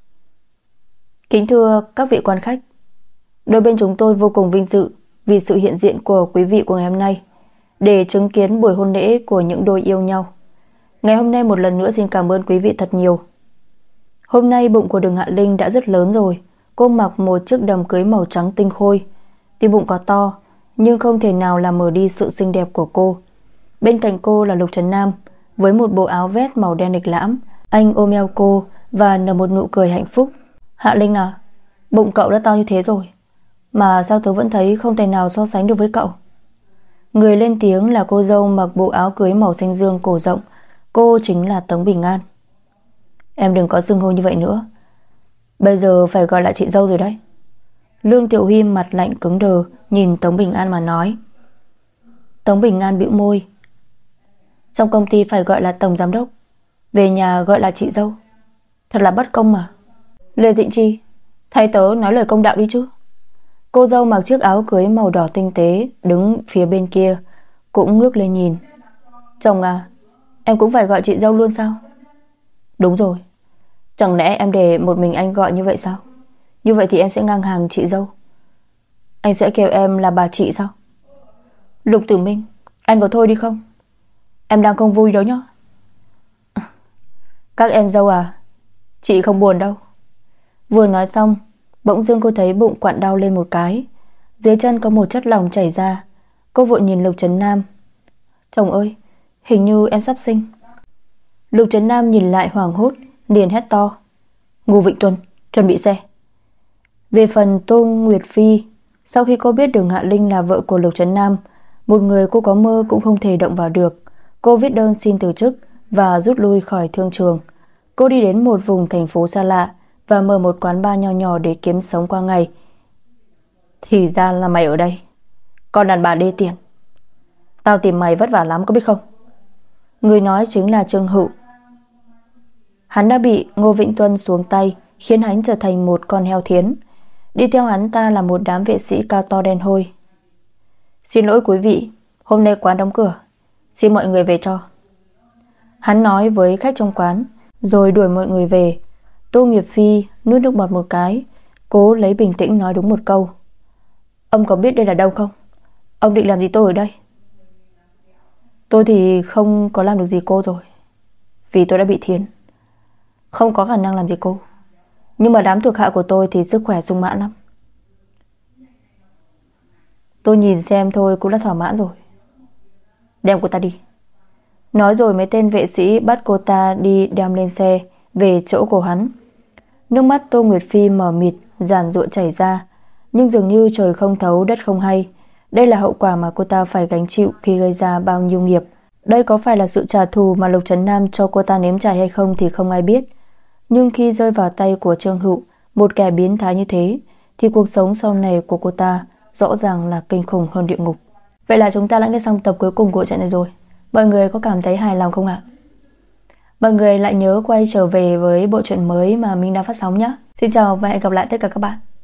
Kính thưa các vị quan khách, đôi bên chúng tôi vô cùng vinh dự vì sự hiện diện của quý vị của ngày hôm nay để chứng kiến buổi hôn lễ của những đôi yêu nhau. Ngày hôm nay một lần nữa xin cảm ơn quý vị thật nhiều. Hôm nay bụng của Đường Hạ Linh đã rất lớn rồi. Cô mặc một chiếc đầm cưới màu trắng tinh khôi. Tuy bụng có to, nhưng không thể nào làm mờ đi sự xinh đẹp của cô. Bên cạnh cô là Lục Trấn Nam với một bộ áo vest màu đen lịch lãm. Anh ôm eo cô và nở một nụ cười hạnh phúc. Hạ Linh à, bụng cậu đã to như thế rồi, mà sao tớ vẫn thấy không thể nào so sánh được với cậu? Người lên tiếng là cô dâu mặc bộ áo cưới màu xanh dương cổ rộng. Cô chính là Tống Bình An. Em đừng có xưng hô như vậy nữa, bây giờ phải gọi là chị dâu rồi đấy. Lương Tiểu Huy mặt lạnh cứng đờ nhìn Tống Bình An mà nói. Tống Bình An bĩu môi. Trong công ty phải gọi là tổng giám đốc, về nhà gọi là chị dâu, thật là bất công mà. Lê Tịnh Chi, thay tớ nói lời công đạo đi chứ. Cô dâu mặc chiếc áo cưới màu đỏ tinh tế đứng phía bên kia cũng ngước lên nhìn. Chồng à, em cũng phải gọi chị dâu luôn sao? Đúng rồi, chẳng lẽ em để một mình anh gọi như vậy sao? Như vậy thì em sẽ ngang hàng chị dâu. Anh sẽ kêu em là bà chị sao? Lục Tử Minh, anh có thôi đi không? Em đang không vui đâu nhá. Các em dâu à, chị không buồn đâu. Vừa nói xong, bỗng dưng cô thấy bụng quặn đau lên một cái. Dưới chân có một chất lỏng chảy ra. Cô vội nhìn Lục Trấn Nam. Chồng ơi, hình như em sắp sinh. Lục Trấn Nam nhìn lại hoảng hốt, liền hét to. Ngô Vịnh Tuân, chuẩn bị xe. Về phần Tô Nguyệt Phi, sau khi cô biết Đường Hạ Linh là vợ của Lục Trấn Nam, một người cô có mơ cũng không thể động vào được, cô viết đơn xin từ chức và rút lui khỏi thương trường. Cô đi đến một vùng thành phố xa lạ và mở một quán bar nho nhỏ để kiếm sống qua ngày. Thì ra là mày ở đây, con đàn bà đê tiện. Tao tìm mày vất vả lắm có biết không? Người nói chính là Trương Hữu. Hắn đã bị Ngô Vĩnh Tuân xuống tay, khiến hắn trở thành một con heo thiến. Đi theo hắn ta là một đám vệ sĩ cao to đen hôi. Xin lỗi quý vị, hôm nay quán đóng cửa, xin mọi người về cho. Hắn nói với khách trong quán, rồi đuổi mọi người về. Tô Nghiệp Phi nuốt nước bọt một cái, cố lấy bình tĩnh nói đúng một câu. Ông có biết đây là đâu không? Ông định làm gì tôi ở đây? Tôi thì không có làm được gì cô rồi, vì tôi đã bị thiến, không có khả năng làm gì cô. Nhưng mà đám thuộc hạ của tôi thì sức khỏe sung mãn lắm. Tôi nhìn xem thôi cũng đã thỏa mãn rồi. Đem cô ta đi. Nói rồi mấy tên vệ sĩ bắt cô ta đi đem lên xe về chỗ của hắn. Nước mắt Tô Nguyệt Phi mờ mịt, giàn giụa chảy ra, nhưng dường như trời không thấu đất không hay. Đây là hậu quả mà cô ta phải gánh chịu khi gây ra bao nhiêu nghiệp. Đây có phải là sự trả thù mà Lục Trấn Nam cho cô ta nếm trải hay không thì không ai biết. Nhưng khi rơi vào tay của Trương Hữu, một kẻ biến thái như thế, thì cuộc sống sau này của cô ta rõ ràng là kinh khủng hơn địa ngục. Vậy là chúng ta đã nghe xong tập cuối cùng của chuyện này rồi. Mọi người có cảm thấy hài lòng không ạ? Mọi người lại nhớ quay trở về với bộ truyện mới mà mình đang phát sóng nhé. Xin chào và hẹn gặp lại tất cả các bạn.